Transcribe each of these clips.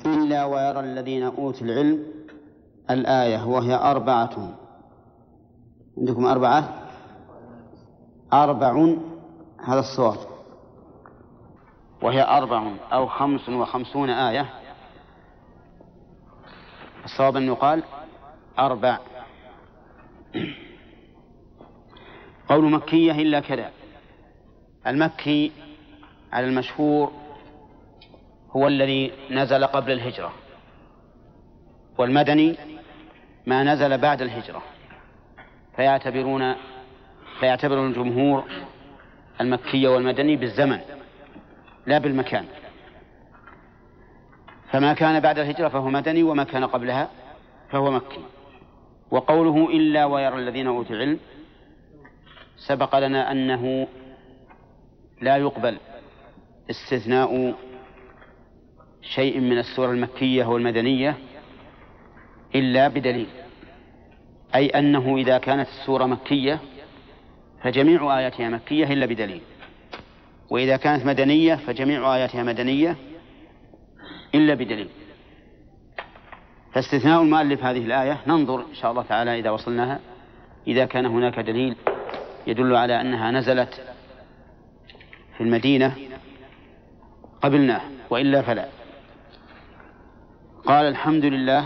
إلا ويرى الذين أوتوا العلم الآية، وهي 4. عندكم 4 هذا الصواب، وهي 4 أو 55 آية. الصواب أن يقال 4. قول مكية إلا كذا. المكي على المشهور هو الذي نزل قبل الهجرة، والمدني ما نزل بعد الهجرة، فيعتبر الجمهور المكي والمدني بالزمن لا بالمكان، فما كان بعد الهجرة فهو مدني، وما كان قبلها فهو مكي. وقوله إلا ويرى الذين أوتوا العلم سبق لنا أنه لا يقبل استثناء شيء من السور المكية والمدنية إلا بدليل، أي أنه إذا كانت السورة مكية فجميع آياتها مكية إلا بدليل، وإذا كانت مدنية فجميع آياتها مدنية إلا بدليل. فاستثناء المؤلف هذه الآية ننظر إن شاء الله تعالى إذا وصلناها، إذا كان هناك دليل يدل على أنها نزلت في المدينة قبلناه، وإلا فلا. قال الحمد لله.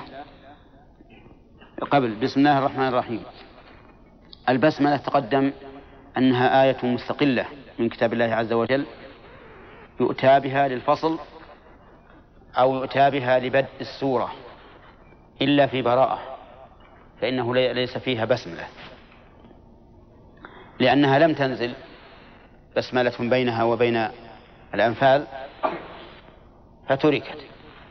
قبل بسم الله الرحمن الرحيم، البسملة تقدم أنها آية مستقلة من كتاب الله عز وجل، يؤتى بها للفصل أو يؤتى بها لبدء السورة، إلا في براءة فإنه ليس فيها بسملة، لأنها لم تنزل بسملة بينها وبين الأنفال فتركت.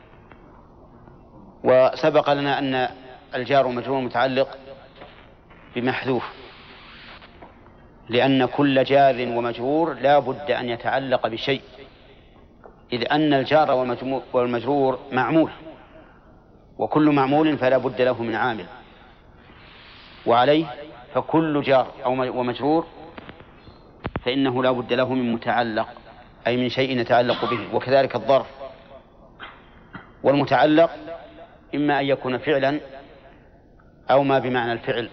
وسبق لنا أن الجار والمجرور متعلق بمحذوف، لأن كل جار ومجرور لا بد أن يتعلق بشيء، إذ أن الجار والمجرور معمول، وكل معمول فلا بد له من عامل، وعليه فكل جار ومجرور فإنه لا بد له من متعلق، أي من شيء يتعلق به. وكذلك الظرف، والمتعلق إما أن يكون فعلا أو ما بمعنى الفعل.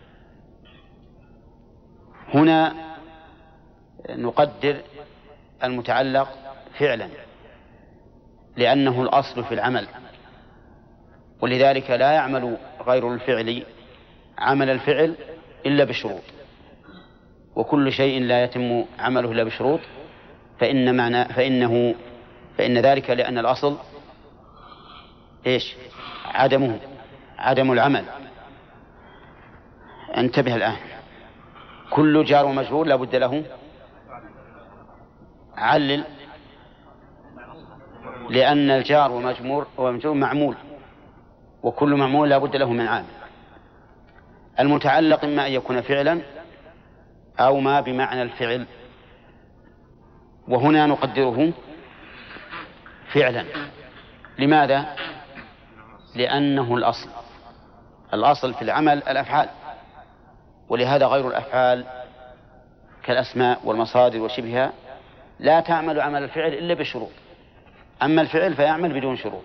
هنا نقدر المتعلق فعلا لأنه الأصل في العمل، ولذلك لا يعمل غير الفعل عمل الفعل إلا بشروط، وكل شيء لا يتم عمله إلا بشروط فإن ذلك لأن الأصل إيش؟ عدم العمل. انتبه الآن، كل جار ومجرور لا بد له علل، لأن الجار ومجرور معمول، وكل معمول لا بد له من عامل. المتعلق إما أن يكون فعلا أو ما بمعنى الفعل، وهنا نقدره فعلا. لماذا؟ لأنه الأصل في العمل الأفعال، ولهذا غير الأفعال كالأسماء والمصادر وشبهها لا تعمل عمل الفعل إلا بشروط، أما الفعل فيعمل بدون شروط.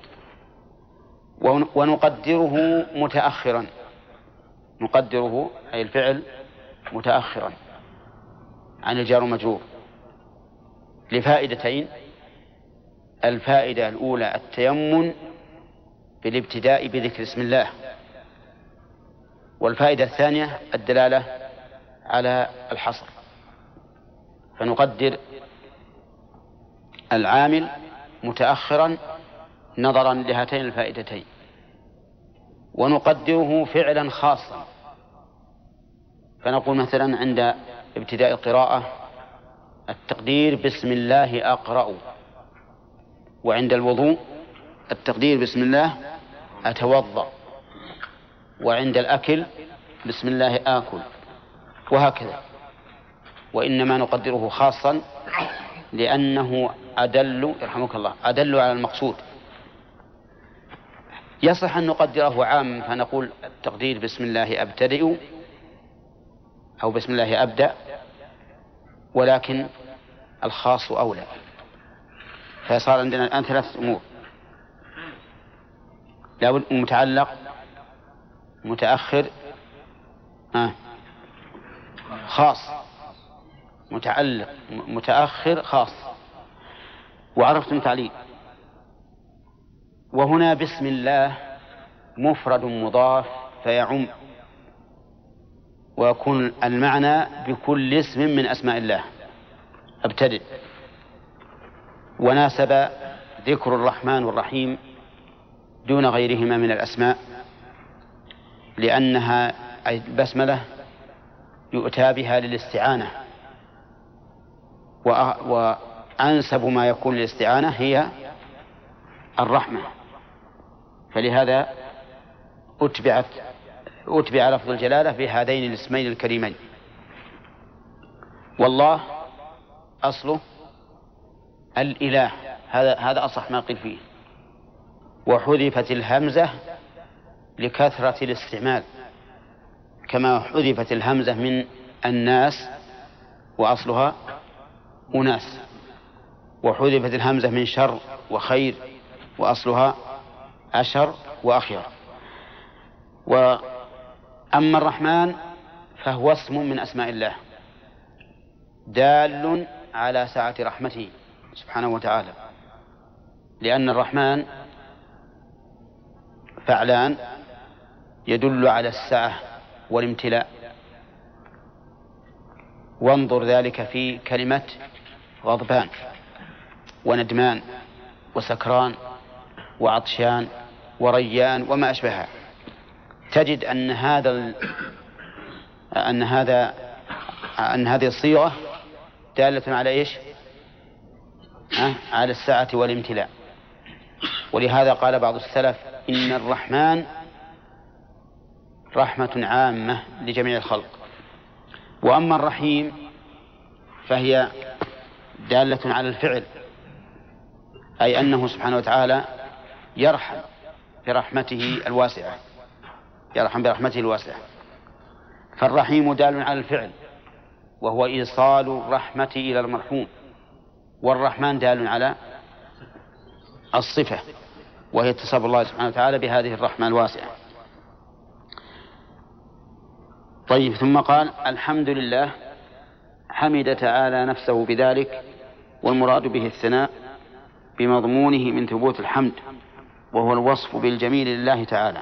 ونقدره متأخرا، نقدره أي الفعل متأخرا عن الجار والمجرور لفائدتين: الفائدة الأولى التيمن بالابتداء بذكر اسم الله، والفائدة الثانية الدلالة على الحصر، فنقدر العامل متأخرا نظرا لهاتين الفائدتين. ونقدره فعلا خاصا، فنقول مثلا عند ابتداء القراءة التقدير بسم الله أقرأ، وعند الوضوء التقدير بسم الله أتوضأ، وعند الأكل بسم الله آكل، وهكذا. وإنما نقدره خاصا لأنه أدل يرحمك الله أدل على المقصود. يصح أن نقدره عام فنقول التقدير بسم الله أبتدئ أو بسم الله أبدأ، ولكن الخاص أولى. فصار عندنا الآن 3 أمور: لا متعلق متأخر خاص، متعلق متأخر خاص. وعرفتم تعليل. وهنا بسم الله مفرد مضاف فيعم، ويكون المعنى بكل اسم من أسماء الله. ابتدئ. وناسب ذكر الرحمن والرحيم دون غيرهما من الأسماء، لأنها أي البسملة يؤتى بها للاستعانة، وأنسب ما يكون للاستعانة هي الرحمة، فلهذا أتبع لفظ الجلالة بهذين الاسمين الكريمين. والله أصله الإله، هذا أصح ما قيل فيه. وحذفت الهمزة لكثرة الاستعمال، كما حذفت الهمزة من الناس وأصلها أناس، وحذفت الهمزة من شر وخير وأصلها أشر وأخير. وأما الرحمن فهو اسم من أسماء الله دال على سعة رحمته سبحانه وتعالى، لأن الرحمن فعلان يدل على السعة والامتلاء. وانظر ذلك في كلمة غضبان وندمان وسكران وعطشان وريان وما أشبهها، تجد أن هذه الصيغة دالة على إيش؟ على السعة والامتلاء. ولهذا قال بعض السلف إن الرحمن رحمة عامة لجميع الخلق. وأما الرحيم فهي دالة على الفعل، أي أنه سبحانه وتعالى يرحم برحمته الواسعة، يرحم برحمته الواسعة. فالرحيم دال على الفعل وهو إيصال الرحمة إلى المرحوم، والرحمن دال على الصفة وهي اتصاف الله سبحانه وتعالى بهذه الرحمة الواسعة. طيب، ثم قال الحمد لله، حمد تعالى نفسه بذلك، والمراد به الثناء بمضمونه من ثبوت الحمد، وهو الوصف بالجميل لله تعالى.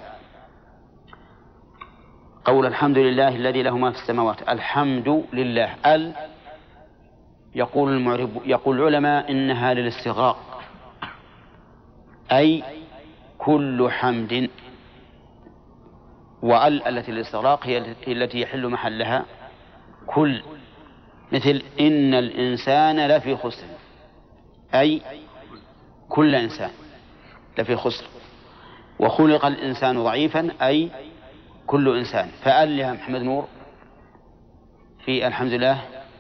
قول الحمد لله الذي له ما في السماوات، الحمد لله. يقول العلماء إنها للاستغراق، أي كل حمد. التي للاستغراق هي التي يحل محلها كل، مثل إن الإنسان لفي خسر، أي كل إنسان لفي خسر. وخلق الإنسان ضعيفا، أي كل إنسان. فقال يا محمد نور في الحمد لله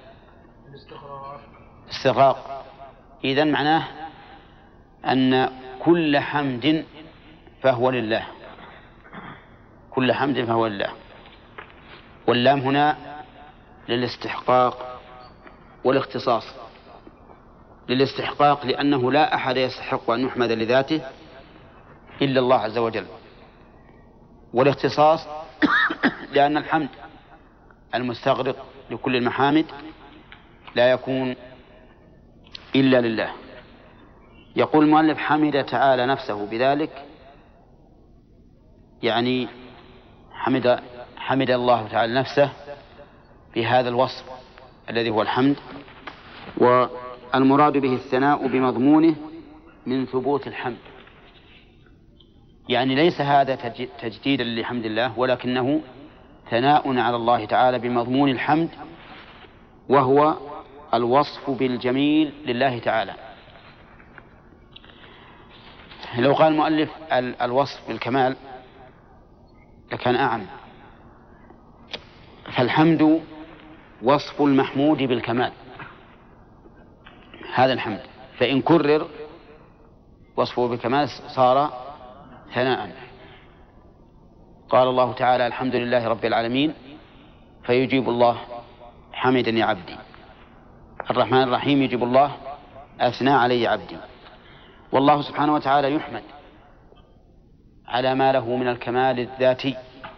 استغراق، إذن معناه أن كل حمد فهو لله، كل حمد فهو لله. واللام هنا للاستحقاق والاختصاص. للاستحقاق لأنه لا أحد يستحق أن يحمد لذاته إلا الله عز وجل. والاختصاص لأن الحمد المستغرق لكل المحامد لا يكون إلا لله. يقول المؤلف حمد تعالى نفسه بذلك، يعني حمد الله تعالى نفسه بهذا الوصف الذي هو الحمد. والمراد به الثناء بمضمونه من ثبوت الحمد، يعني ليس هذا تجديدا لحمد الله، ولكنه ثناء على الله تعالى بمضمون الحمد، وهو الوصف بالجميل لله تعالى. لو قال المؤلف الوصف بالكمال لكان أعم. فالحمد وصف المحمود بالكمال، هذا الحمد، فإن كرر وصفه بالكمال صار ثناء. قال الله تعالى الحمد لله رب العالمين، فيجيب الله حمدني عبدي. الرحمن الرحيم يجيب الله أثنى علي عبدي. والله سبحانه وتعالى يحمد على ما له من الكمال الذاتي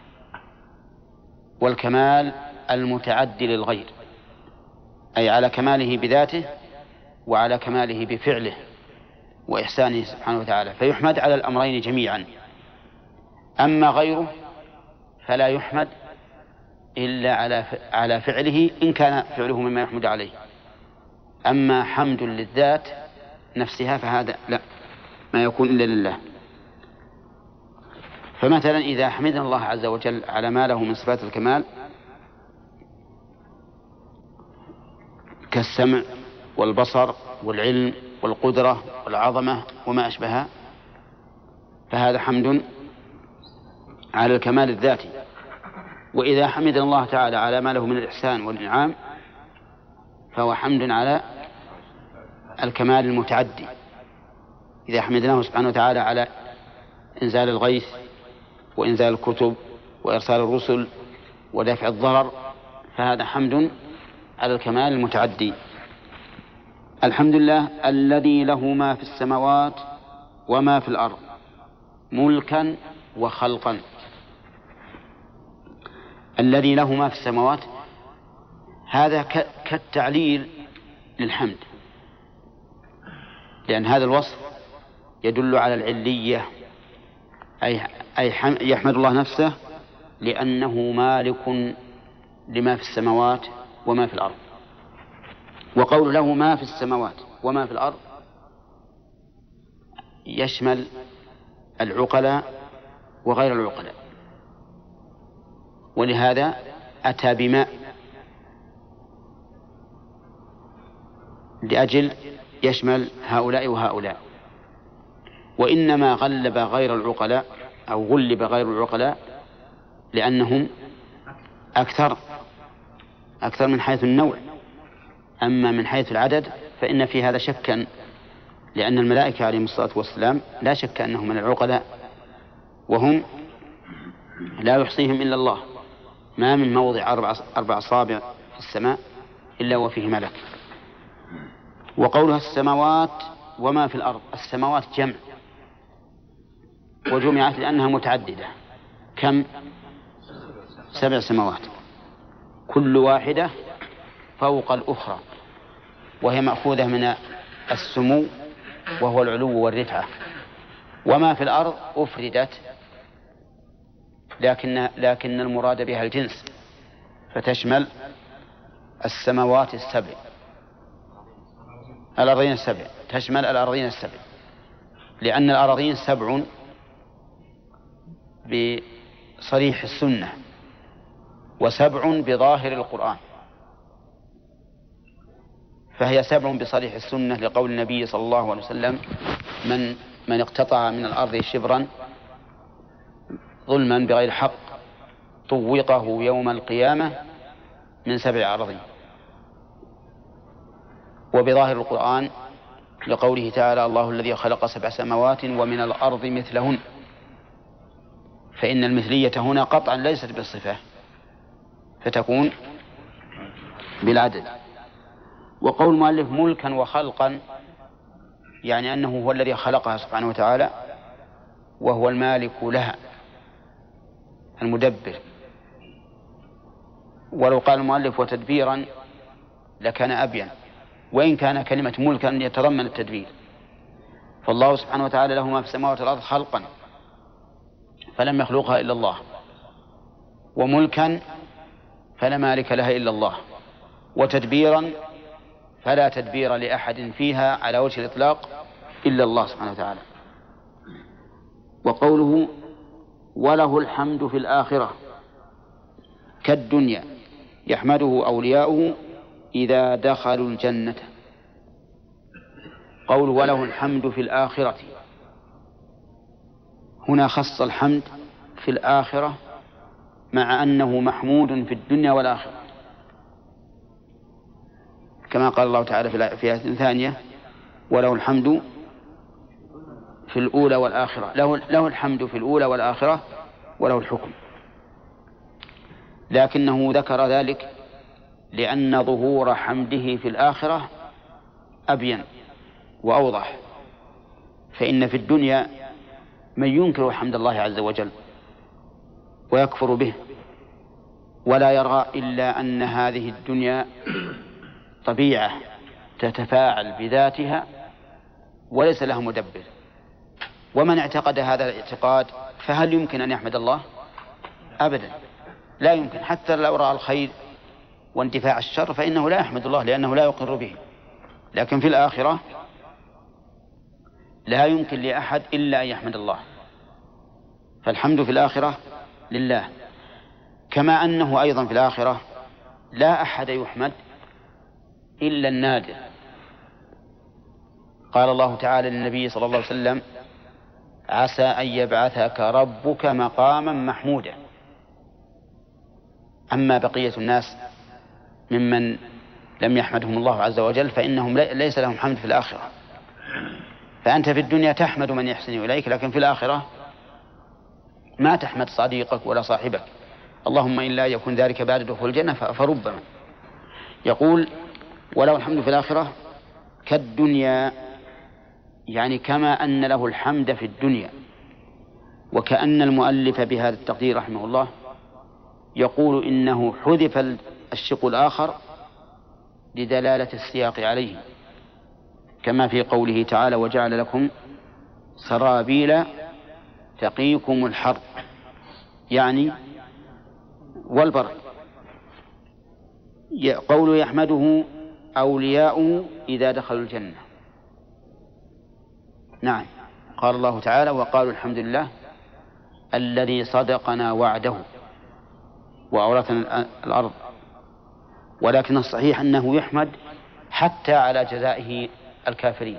والكمال المتعدي للغير، أي على كماله بذاته وعلى كماله بفعله وإحسانه سبحانه وتعالى، فيحمد على الأمرين جميعا. أما غيره فلا يحمد إلا على فعله إن كان فعله مما يحمد عليه. أما حمد للذات نفسها فهذا لا، ما يكون إلا لله. فمثلا إذا حمدنا الله عز وجل على ما له من صفات الكمال كالسمع والبصر والعلم والقدرة والعظمة وما أشبهها، فهذا حمد على الكمال الذاتي. وإذا حمد الله تعالى على ما له من الإحسان والإنعام فهو حمد على الكمال المتعدي. إذا حمدناه سبحانه وتعالى على إنزال الغيث وإنزال الكتب وإرسال الرسل ودفع الضرر فهذا حمد على الكمال المتعدي. الحمد لله الذي له ما في السماوات وما في الأرض ملكا وخلقا. الذي له ما في السماوات هذا كالتعليل للحمد، لأن هذا الوصف يدل على العلية، أي يحمد الله نفسه لأنه مالك لما في السماوات وما في الأرض. وقول له ما في السماوات وما في الأرض يشمل العقلاء وغير العقلاء، ولهذا أتى بماء لأجل يشمل هؤلاء وهؤلاء. وإنما غلب غير العقلاء أو غلب غير العقلاء لأنهم أكثر من حيث النوع. أما من حيث العدد فإن في هذا شكا، لأن الملائكة عليهم الصلاة والسلام لا شك أنهم من العقلاء، وهم لا يحصيهم إلا الله. ما من موضع 4 أصابع في السماء إلا وفيه ملك. وقولها السماوات وما في الأرض، السماوات جمع وجمعت لأنها متعددة. كم؟ 7 سماوات، كل واحدة فوق الأخرى، وهي مأخوذة من السمو وهو العلو والرفعة. وما في الأرض أفردت لكن المراد بها الجنس، فتشمل السماوات ال7، الأرضين ال7، تشمل الأرضين ال7، لأن الأرضين 7 بصريح السنة و7 بظاهر القرآن، فهي 7 بصريح السنة لقول النبي صلى الله عليه وسلم من اقتطع من الأرض شبرا ظلما بغير حق طوقه يوم القيامة من 7 أراضين. وبظاهر القرآن لقوله تعالى الله الذي خلق 7 سماوات ومن الأرض مثلهن، فإن المثلية هنا قطعا ليست بالصفة فتكون بالعدد. وقول المؤلف ملكا وخلقا يعني أنه هو الذي خلقها سبحانه وتعالى وهو المالك لها المدبر. ولو قال المؤلف وتدبيرا لكان أبين، وإن كان كلمة ملكا يتضمن التدبير. فالله سبحانه وتعالى له ما في السماوات والأرض خلقا فلم يخلقها إلا الله، وملكا فلا مالك لها إلا الله، وتدبيرا فلا تدبير لأحد فيها على وجه الإطلاق إلا الله سبحانه وتعالى. وقوله وله الحمد في الآخرة كالدنيا يحمده أولياؤه إذا دخلوا الجنة. قوله وله الحمد في الآخرة، هنا خص الحمد في الآخرة مع أنه محمود في الدنيا والآخرة، كما قال الله تعالى في آية ثانية وله الحمد في الأولى والآخرة، له الحمد في الأولى والآخرة وله الحكم. لكنه ذكر ذلك لأن ظهور حمده في الآخرة أبين وأوضح. فإن في الدنيا من ينكر حمد الله عز وجل ويكفر به ولا يرى إلا أن هذه الدنيا طبيعة تتفاعل بذاتها وليس لها مدبر. ومن اعتقد هذا الاعتقاد فهل يمكن أن يحمد الله؟ أبدا لا يمكن، حتى لو رأى الخير واندفاع الشر فإنه لا يحمد الله لأنه لا يقر به. لكن في الآخرة لا يمكن لأحد إلا أن يحمد الله، فالحمد في الآخرة لله. كما أنه أيضا في الآخرة لا أحد يحمد إلا النادر. قال الله تعالى للنبي صلى الله عليه وسلم: عسى أن يبعثك ربك مقاما محمودا. أما بقية الناس ممن لم يحمدهم الله عز وجل فإنهم ليس لهم حمد في الآخرة. فأنت في الدنيا تحمد من يحسن إليك، لكن في الآخرة ما تحمد صديقك ولا صاحبك، اللهم إلا يكون ذلك بعد دخول الجنة فربما. يقول: وله الحمد في الآخرة كالدنيا، يعني كما أن له الحمد في الدنيا. وكأن المؤلف بهذا التقدير رحمه الله يقول إنه حذف الشق الآخر لدلالة السياق عليه، كما في قوله تعالى: وجعل لكم سرابيل تقيكم الحر، يعني والبرد. قوله يحمده أولياؤه إذا دخلوا الجنة. نعم، قال الله تعالى: وقالوا الحمد لله الذي صدقنا وعده وأورثنا الأرض. ولكن الصحيح أنه يحمد حتى على جزائه الكافرين،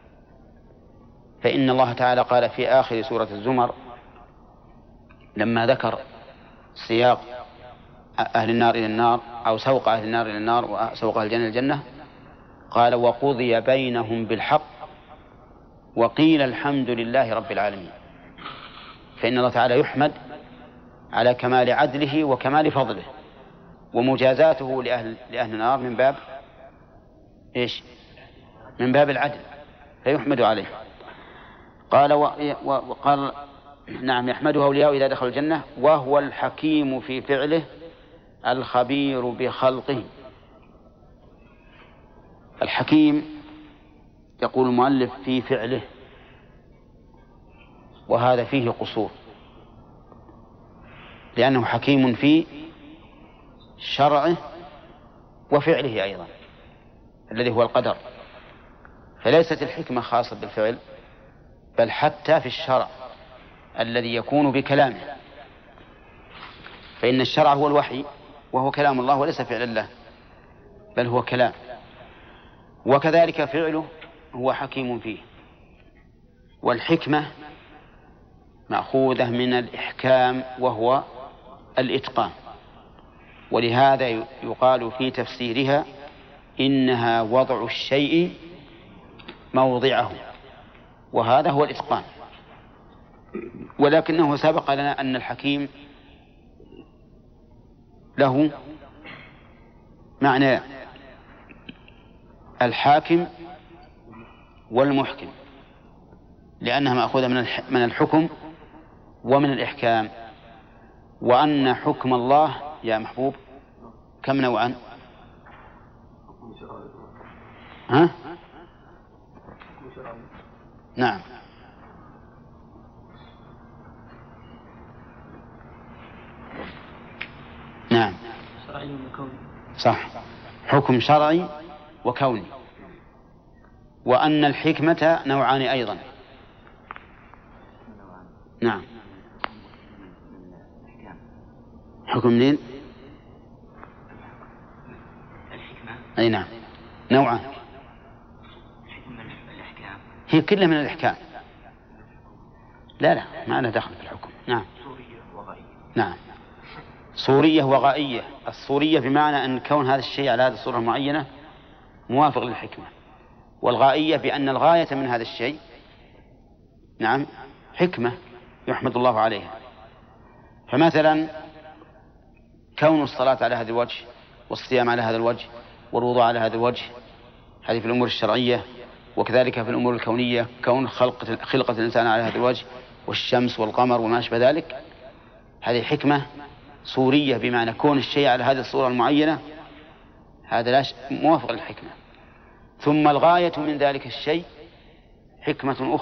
فإن الله تعالى قال في آخر سورة الزمر لما ذكر سياق أهل النار إلى النار، أو سوق أهل النار إلى النار وسوق أهل الجنة إلى الجنة، قال: وقضي بينهم بالحق وقيل الحمد لله رب العالمين. فإن الله تعالى يحمد على كمال عدله وكمال فضله، ومجازاته لأهل النار من باب إيش؟ من باب العدل، فيحمد عليه. قال وقال نعم يحمده أولياء إذا دخلوا الجنة وهو الحكيم في فعله الخبير بخلقه. الحكيم يقول المؤلف في فعله، وهذا فيه قصور، لأنه حكيم في شرعه وفعله أيضا الذي هو القدر، فليست الحكمة خاصة بالفعل بل حتى في الشرع الذي يكون بكلامه، فإن الشرع هو الوحي وهو كلام الله وليس فعل الله بل هو كلام، وكذلك فعله هو حكيم فيه. والحكمة مأخوذة من الإحكام وهو الإتقان، ولهذا يقال في تفسيرها إنها وضع الشيء موضعه، وهذا هو الإتقان. ولكنه سبق لنا أن الحكيم له معنى: الحاكم والمحكم، لأنها مأخوذة من الحكم ومن الإحكام. وأن حكم الله يا محبوب كم نوعا؟ ها؟ نعم، نعم، صح، حكم شرعي وكوني. وأن الحكمة نوعان أيضا. نعم، حكم منين؟ الحكمة أي نعم، نوعان، الأحكام هي كلها من الإحكام. لا ما لها دخل في الحكم. نعم، صورية وغائية. نعم، صورية وغائية. الصورية بمعنى أن كون هذا الشيء على هذه الصورة المعينة موافق للحكمة، والغائية بأن الغاية من هذا الشيء نعم حكمة يحمد الله عليها. فمثلا كون الصلاة على هذا الوجه والصيام على هذا الوجه والوضوء على هذا الوجه، هذه في الأمور الشرعية. وكذلك في الأمور الكونية كون خلقة الإنسان على هذا الوجه والشمس والقمر وما أشبه ذلك، هذه حكمة صورية، بمعنى كون الشيء على هذه الصورة المعينة هذا لا موافق للحكمة. ثم الغاية من ذلك الشيء حكمة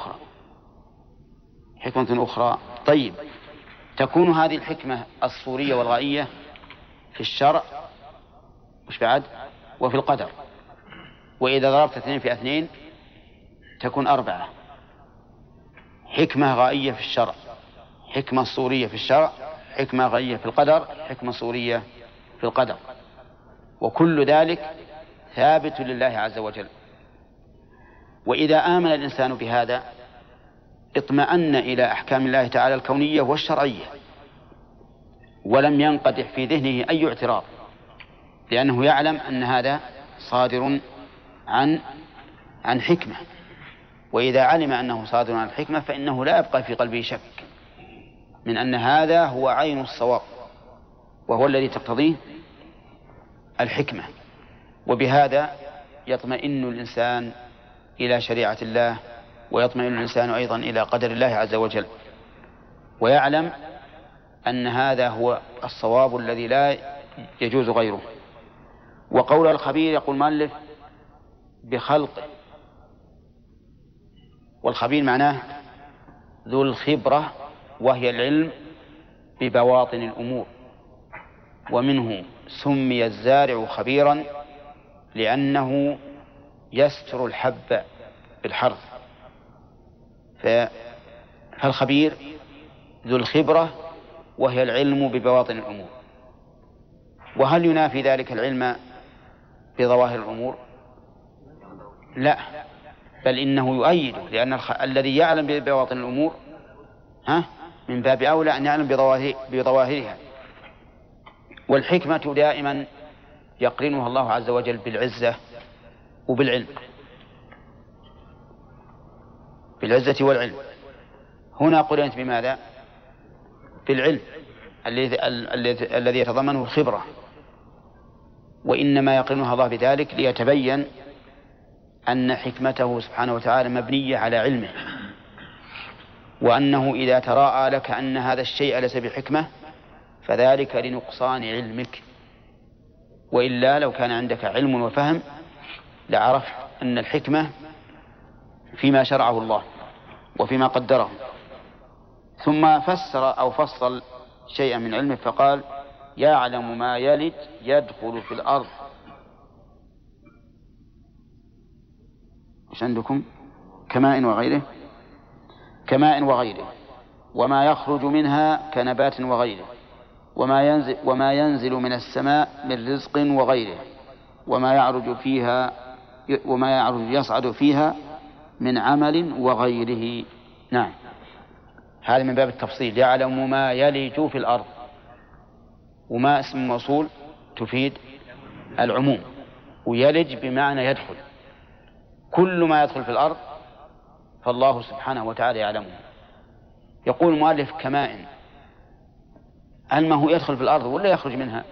أخرى. طيب، تكون هذه الحكمة الصورية والغائية في الشرع مش بعد وفي القدر. وإذا ضربت 2 في 2 تكون 4. حكمة غائية في الشرع، حكمة صورية في الشرع، حكمة غائية في القدر، حكمة صورية في القدر، وكل ذلك ثابت لله عز وجل. وإذا آمن الإنسان بهذا اطمأن إلى أحكام الله تعالى الكونية والشرعية، ولم ينقدح في ذهنه أي اعتراض، لأنه يعلم أن هذا صادر عن حكمة. وإذا علم أنه صادر عن الحكمة فإنه لا يبقى في قلبه شك من أن هذا هو عين الصواب، وهو الذي تقتضيه الحكمة. وبهذا يطمئن الإنسان إلى شريعة الله، ويطمئن الإنسان أيضا إلى قدر الله عز وجل، ويعلم أن هذا هو الصواب الذي لا يجوز غيره. وقول الخبير يقول مؤلف بخلقه، والخبير معناه ذو الخبرة، وهي العلم ببواطن الأمور، ومنه سمي الزارع خبيرا لأنه يستر الحب بالحرث. فالخبير ذو الخبرة وهي العلم ببواطن الأمور. وهل ينافي ذلك العلم بظواهر الأمور؟ لا، بل إنه يؤيد، لأن الذي يعلم ببواطن الأمور من باب أولى أن يعلم بظواهرها. والحكمة دائما يقرنها الله عز وجل بالعزة وبالعلم، بالعزة والعلم. هنا قرنت بماذا؟ بالعلم الذي يتضمنه الخبرة، وإنما يقرنها الله بذلك ليتبين أن حكمته سبحانه وتعالى مبنية على علمه، وأنه إذا تراءى لك أن هذا الشيء ليس بحكمة فذلك لنقصان علمك، وإلا لو كان عندك علم وفهم لعرفت أن الحكمة فيما شرعه الله وفيما قدره. ثم فسر أو فصل شيئا من علمه فقال يعلم ما يلج يدخل في الأرض. إيش عندكم؟ كماء وغيره، وما يخرج منها كنبات وغيره، وما ينزل من السماء من رزق وغيره، وما يعرج يصعد فيها من عمل وغيره. نعم، هذا من باب التفصيل. يعلم ما يلج في الأرض، وما اسم موصول تفيد العموم، ويلج بمعنى يدخل. كل ما يدخل في الأرض فالله سبحانه وتعالى يعلمه. يقول المؤلف كماء، هل ما هو يدخل في الأرض ولا يخرج منها؟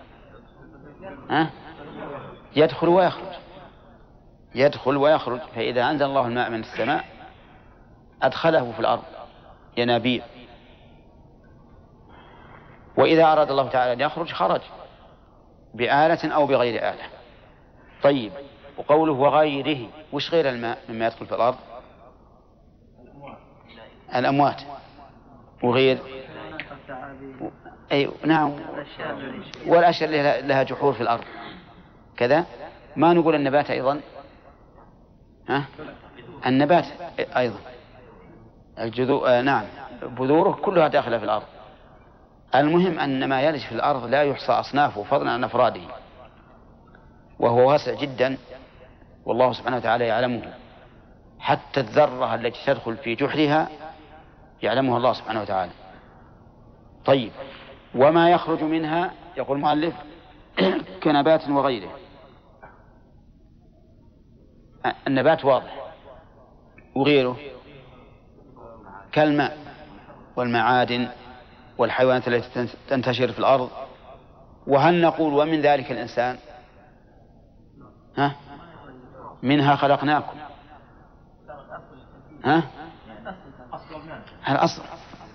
يدخل ويخرج. فإذا أنزل الله الماء من السماء أدخله في الأرض ينابيع، وإذا أراد الله تعالى أن يخرج خرج بآلة أو بغير آلة. طيب، وقوله وغيره، وش غير الماء مما يدخل في الأرض؟ الأموات، وغير نعم، والأشياء اللي لها جحور في الأرض كذا. ما نقول النبات أيضا؟ النبات أيضا نعم، بذوره كلها داخلة في الأرض. المهم أن ما يلج في الأرض لا يحصى أصنافه فضلا عن أفراده، وهو واسع جدا، والله سبحانه وتعالى يعلمه. حتى الذرة التي تدخل في جحرها يعلمها الله سبحانه وتعالى. طيب، وما يخرج منها يقول المؤلف كنبات وغيره. النبات واضح، وغيره كالماء والمعادن والحيوانات التي تنتشر في الأرض. وهل نقول ومن ذلك الإنسان؟ منها خلقناكم. الأصل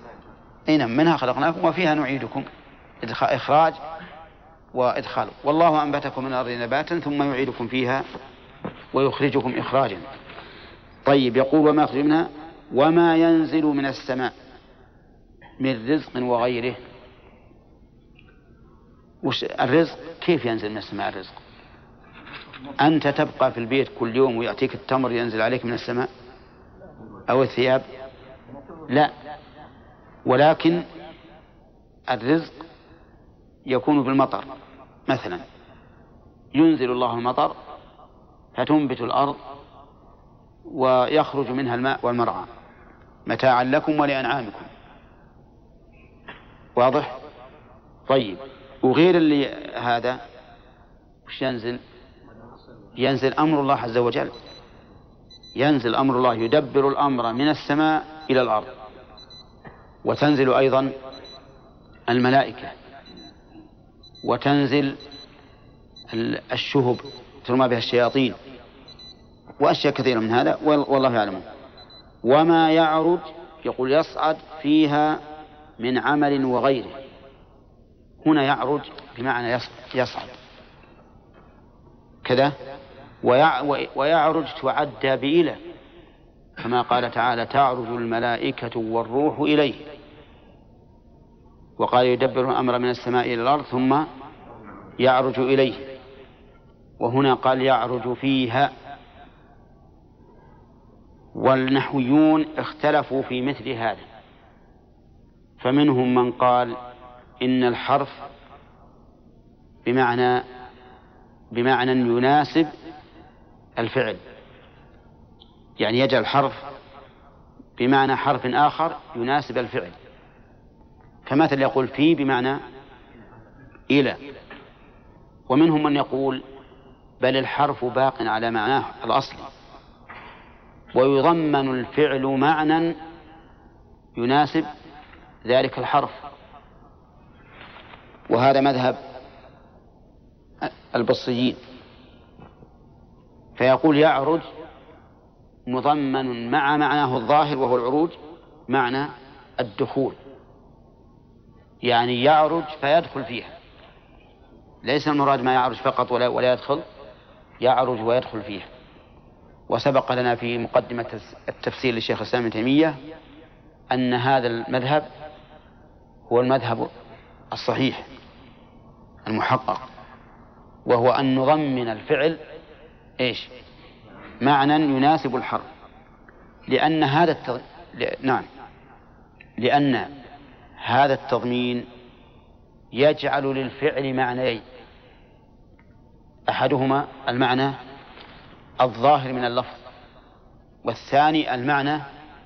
نعم منها خلقناكم وفيها نعيدكم، إخراج وإدخال. والله أنبتكم من الأرض نباتا ثم يعيدكم فيها ويخرجكم إخراجا. طيب يقول وما يخرج منها وما ينزل من السماء من رزق وغيره. وش الرزق؟ كيف ينزل من السماء الرزق؟ أنت تبقى في البيت كل يوم ويأتيك التمر ينزل عليك من السماء أو الثياب؟ لا، ولكن الرزق يكون بالمطر مثلا، ينزل الله المطر فتنبت الأرض ويخرج منها الماء والمرعى متاعا لكم ولأنعامكم. واضح؟ طيب وغير اللي هذا وش ينزل؟ ينزل أمر الله عز وجل، ينزل أمر الله، يدبر الأمر من السماء إلى الأرض. وتنزل أيضا الملائكة، وتنزل الشهب ترمى بها الشياطين، وأشياء كثيرة من هذا والله يعلم. وما يعرج يقول يصعد فيها من عمل وغيره. هنا يعرج بمعنى يصعد كذا، ويعرج تعدى بإلى، كما قال تعالى تعرج الملائكة والروح إليه، وقال يدبر الأمر من السماء إلى الأرض ثم يعرج إليه. وهنا قال يعرج فيها. والنحويون اختلفوا في مثل هذا، فمنهم من قال إن الحرف بمعنى يناسب الفعل، يعني يجعل الحرف بمعنى حرف آخر يناسب الفعل، كمثل يقول في بمعنى إلى. ومنهم من يقول بل الحرف باق على معناه الأصلي، ويضمن الفعل معنى يناسب ذلك الحرف. وهذا مذهب البصريين، فيقول يعرج مضمن مع معناه الظاهر وهو العروج معنى الدخول، يعني يعرج فيدخل فيها، ليس المراد ما يعرج فقط ولا يدخل، يعرج ويدخل فيها. وسبق لنا في مقدمة التفسير للشيخ الإسلام ابن تيمية أن هذا المذهب هو المذهب الصحيح المحقق، وهو أن نضمن الفعل إيش؟ معنى يناسب الحرف، لأن هذا التضمين يجعل للفعل معنيين، أحدهما المعنى الظاهر من اللفظ، والثاني المعنى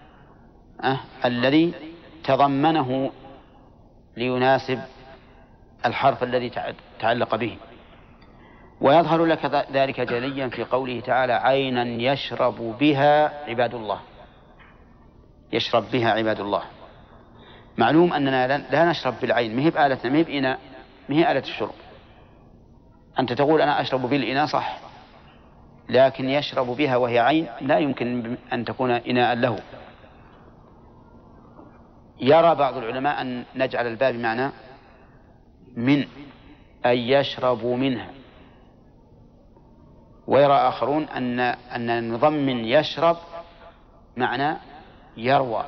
الذي تضمنه ليناسب الحرف الذي تعلق به. ويظهر لك ذلك جليا في قوله تعالى عينا يشرب بها عباد الله، يشرب بها عباد الله. معلوم أننا لا نشرب بالعين، مهب آلتنا، مهب إناء، مهب آلة الشرب. أنت تقول أنا أشرب بالإناء صح، لكن يشرب بها وهي عين لا يمكن أن تكون إناء له. يرى بعض العلماء أن نجعل الباب معنى من أي يشرب منها، ويرى آخرون أن نضمن يشرب معنى يروى.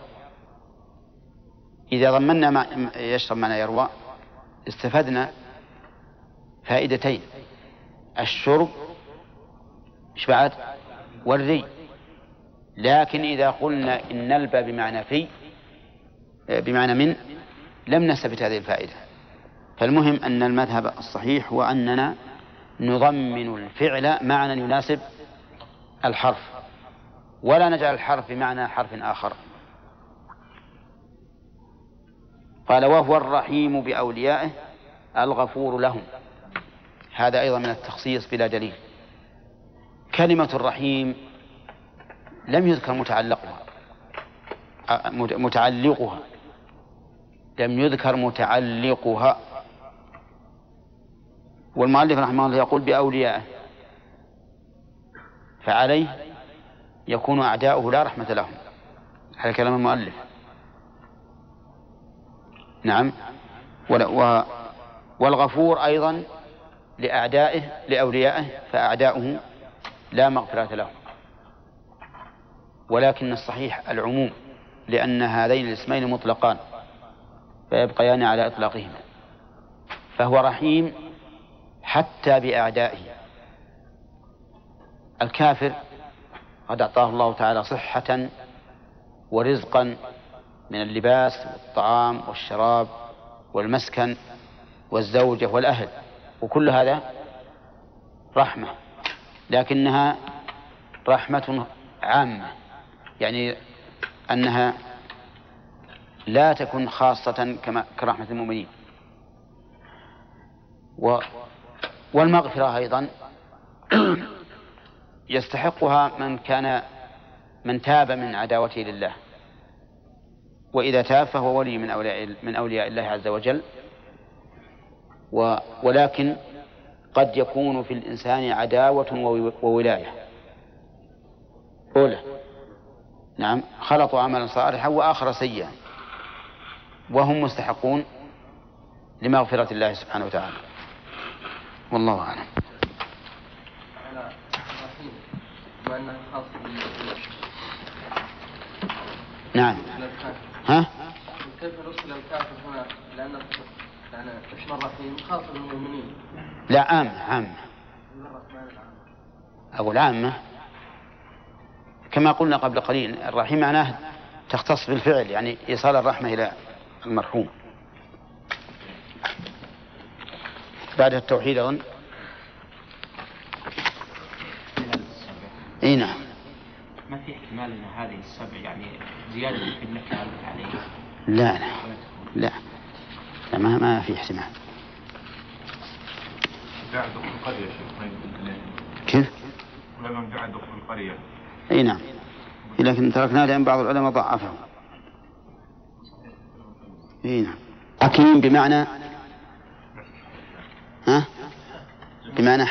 إذا ضمننا يشرب معنى يروى استفدنا فائدتين: الشرب إيش بعد؟ والري. لكن إذا قلنا إن الباب بمعنى في بمعنى من لم نستفد هذه الفائدة. فالمهم أن المذهب الصحيح هو أننا نضمن الفعل معنى يناسب الحرف، ولا نجعل الحرف بمعنى حرف آخر. قال وهو الرحيم بأوليائه الغفور لهم. هذا أيضا من التخصيص بلا دليل. كلمة الرحيم لم يذكر متعلقها، والمؤلف رحمه الله يقول بأوليائه، فعليه يكون أعداؤه لا رحمة لهم، هذا كلام المؤلف. نعم. والغفور أيضا لأعدائه لأوليائه، فأعداؤه لا مغفرة لهم، ولكن الصحيح العموم، لأن هذين الاسمين مطلقان فيبقيان على إطلاقهما. فهو رحيم حتى بأعدائه. الكافر قد أعطاه الله تعالى صحة ورزقا من اللباس والطعام والشراب والمسكن والزوجة والأهل، وكل هذا رحمة، لكنها رحمة عامة، يعني أنها لا تكون خاصة كرحمة المؤمنين. والمغفرة أيضا يستحقها من تاب من عداوته لله، وإذا تاب فهو ولي من أولياء الله عز وجل. ولكن قد يكون في الإنسان عداوة وولاية أولى، نعم، خلطوا عملا صالحا وآخر سيئا، وهم مستحقون لمغفرة الله سبحانه وتعالى، والله أعلم. نعم. ها؟ كيف نرسل الكافر هنا؟ لأن اسم الرحيم خاص بالمؤمنين. لا، عامة. أقول عامة كما قلنا قبل قليل. الرحيم معناه تختص بالفعل، يعني إيصال الرحمة إلى المرحوم. بعد التوحيد أظن. إيه نعم. ما في احتمال أن هذه السبع يعني زيادة في النكهة عليه؟ لا ما في احتمال. بعد دخول القرية كيف؟ لمن بعد دخول القرية. اي نعم، لكن تركنا لأن بعض العلماء ضعفه. اي نعم. حكيم بمعنى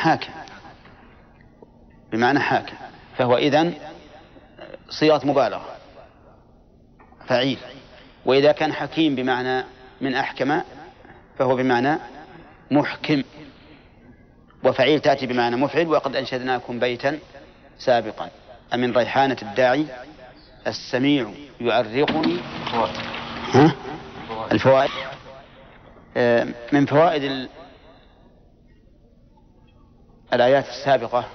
حاكم، فهو إذن صيغة مبالغة فعيل. وإذا كان حكيم بمعنى من أحكم فهو بمعنى محكم، وفعيل تأتي بمعنى مفعل. وقد أنشدناكم بيتا سابقا: أمن ريحانة الداعي السميع يعرقني. الفوائد من فوائد الآيات السابقة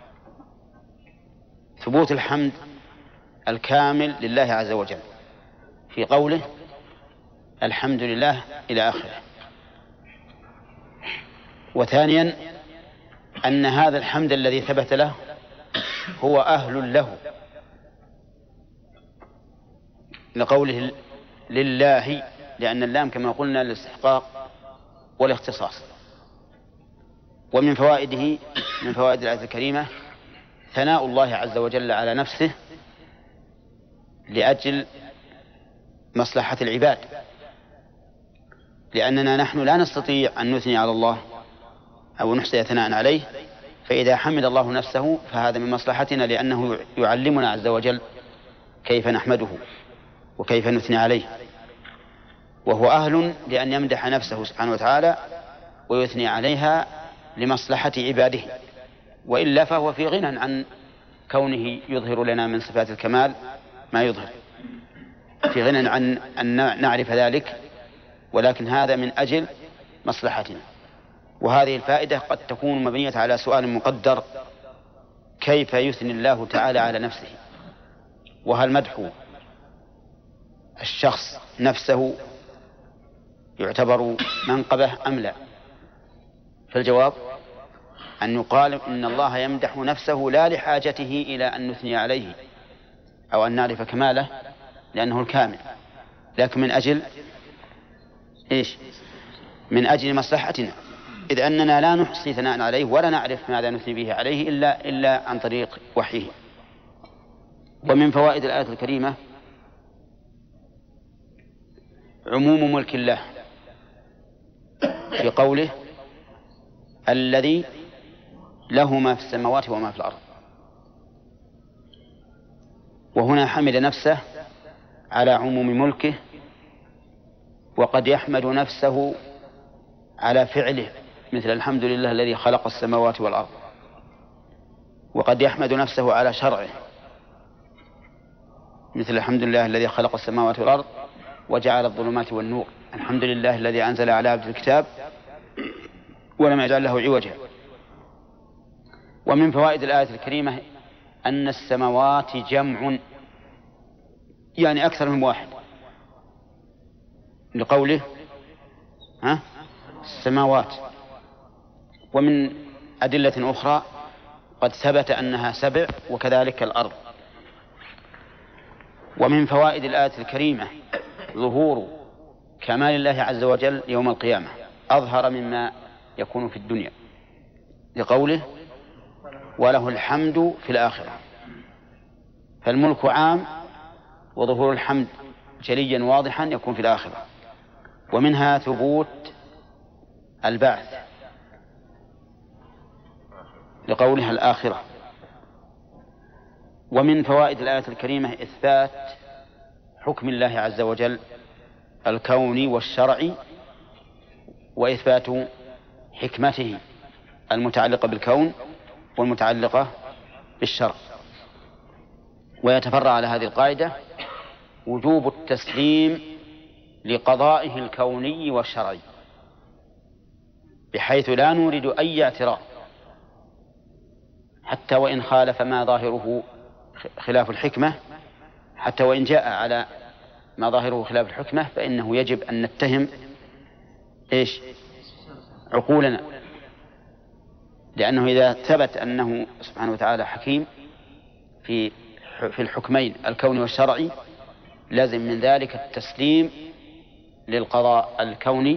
ثبوت الحمد الكامل لله عز وجل في قوله الحمد لله إلى آخره. وثانيا أن هذا الحمد الذي ثبت له هو أهل له، لقوله لله، لأن اللام كما قلنا للاستحقاق والاختصاص. ومن فوائد الآية الكريمة ثناء الله عز وجل على نفسه لأجل مصلحة العباد، لأننا نحن لا نستطيع أن نثني على الله أو نحصي ثناء عليه، فإذا حمد الله نفسه فهذا من مصلحتنا، لأنه يعلمنا عز وجل كيف نحمده وكيف نثني عليه، وهو أهل لأن يمدح نفسه سبحانه وتعالى ويثني عليها لمصلحة عباده، وإلا فهو في غنى عن كونه يظهر لنا من صفات الكمال ما يظهر، في غنى عن أن نعرف ذلك، ولكن هذا من أجل مصلحتنا. وهذه الفائدة قد تكون مبنية على سؤال مقدر: كيف يثني الله تعالى على نفسه؟ وهل مدح الشخص نفسه يعتبر منقبة أم لا؟ فالجواب أن يقال إن الله يمدح نفسه لا لحاجته إلى أن نثني عليه أو أن نعرف كماله لأنه الكامل، لكن من أجل إيش؟ من أجل مصلحتنا، إذ أننا لا نحصي ثناء عليه ولا نعرف ماذا نثني به عليه إلا عن طريق وحيه. ومن فوائد الآية الكريمة عموم ملك الله في قوله الذي له ما في السماوات وما في الأرض، وهنا حمل نفسه على عموم ملكه وقد يحمد نفسه على فعله مثل الحمد لله الذي خلق السماوات والأرض، وقد يحمد نفسه على شرعه مثل الحمد لله الذي خلق السماوات والأرض وجعل الظلمات والنور، الحمد لله الذي أنزل على عبده الكتاب ولم يجعل له عوجا. ومن فوائد الآية الكريمة أن السماوات جمع، يعني أكثر من واحد، لقوله السماوات. ومن أدلة أخرى قد ثبت أنها 7 وكذلك الأرض. ومن فوائد الآية الكريمة ظهور كمال الله عز وجل يوم القيامة أظهر مما يكون في الدنيا، لقوله وله الحمد في الآخرة، فالملك عام وظهور الحمد جليا واضحا يكون في الآخرة. ومنها ثبوت البعث لقولها الآخرة. ومن فوائد الآية الكريمة إثبات حكم الله عز وجل الكوني والشرعي، وإثبات حكمته المتعلقة بالكون والمتعلقة بالشرع. ويتفرع على هذه القاعدة وجوب التسليم لقضائه الكوني والشرعي، بحيث لا نورد أي اعتراض حتى وإن خالف ما ظاهره خلاف الحكمة، حتى وإن جاء على ما ظاهره خلاف الحكمة، فإنه يجب أن نتهم عقولنا، لأنه إذا ثبت أنه سبحانه وتعالى حكيم في الحكمين الكوني والشرعي لازم من ذلك التسليم للقضاء الكوني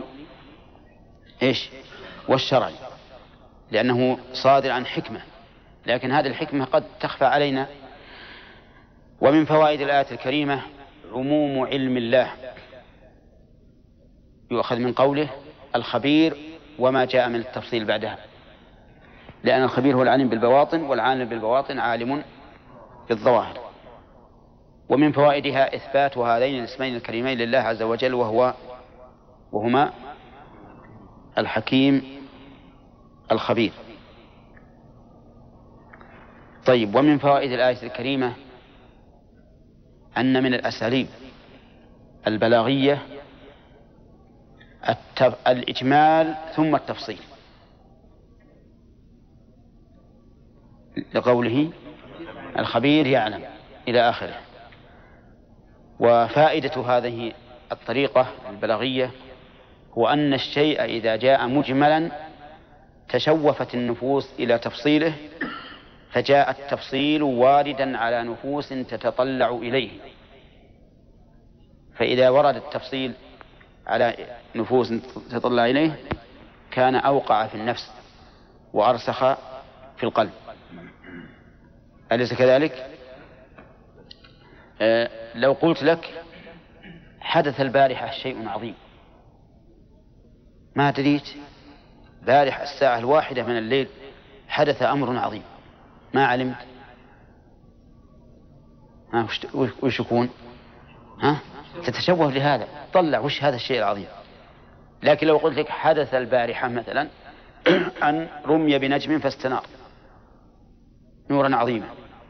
والشرعي، لأنه صادر عن حكمة، لكن هذه الحكمة قد تخفى علينا. ومن فوائد الآية الكريمة عموم علم الله، يؤخذ من قوله الخبير وما جاء من التفصيل بعدها، لأن الخبير هو العالم بالبواطن، والعالم بالبواطن عالم بالظواهر. ومن فوائدها إثبات هذين الاسمين الكريمين لله عز وجل وهما الحكيم الخبير. طيب، ومن فوائد الآية الكريمة أن من الأساليب البلاغية الإجمال ثم التفصيل، لقوله الخبير يعلم إلى آخره. وفائدة هذه الطريقة البلاغية هو أن الشيء إذا جاء مجملا تشوفت النفوس إلى تفصيله، فجاء التفصيل واردا على نفوس تتطلع إليه، فإذا ورد التفصيل على نفوس تتطلع إليه كان أوقع في النفس وأرسخ في القلب. أليس كذلك؟ لو قلت لك حدث البارحة شيء عظيم، ما دريت بارحة الساعة 1 من الليل حدث أمر عظيم، ما علمت وش يكون؟ تتشوه لهذا، طلع وش هذا الشيء العظيم. لكن لو قلت لك حدث البارحة مثلا أن رمي بنجم فاستنار نورا عظيما،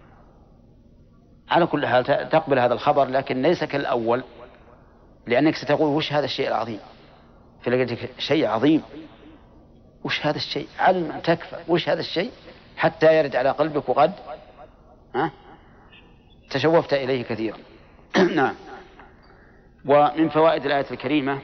على كل حال تقبل هذا الخبر، لكن ليس كالأول، لأنك ستقول وش هذا الشيء العظيم، فلقيتك شيء عظيم، وش هذا الشيء، علم تكفى وش هذا الشيء حتى يرد على قلبك وقد تشوفت إليه كثيرا. نعم. ومن فوائد الآية الكريمة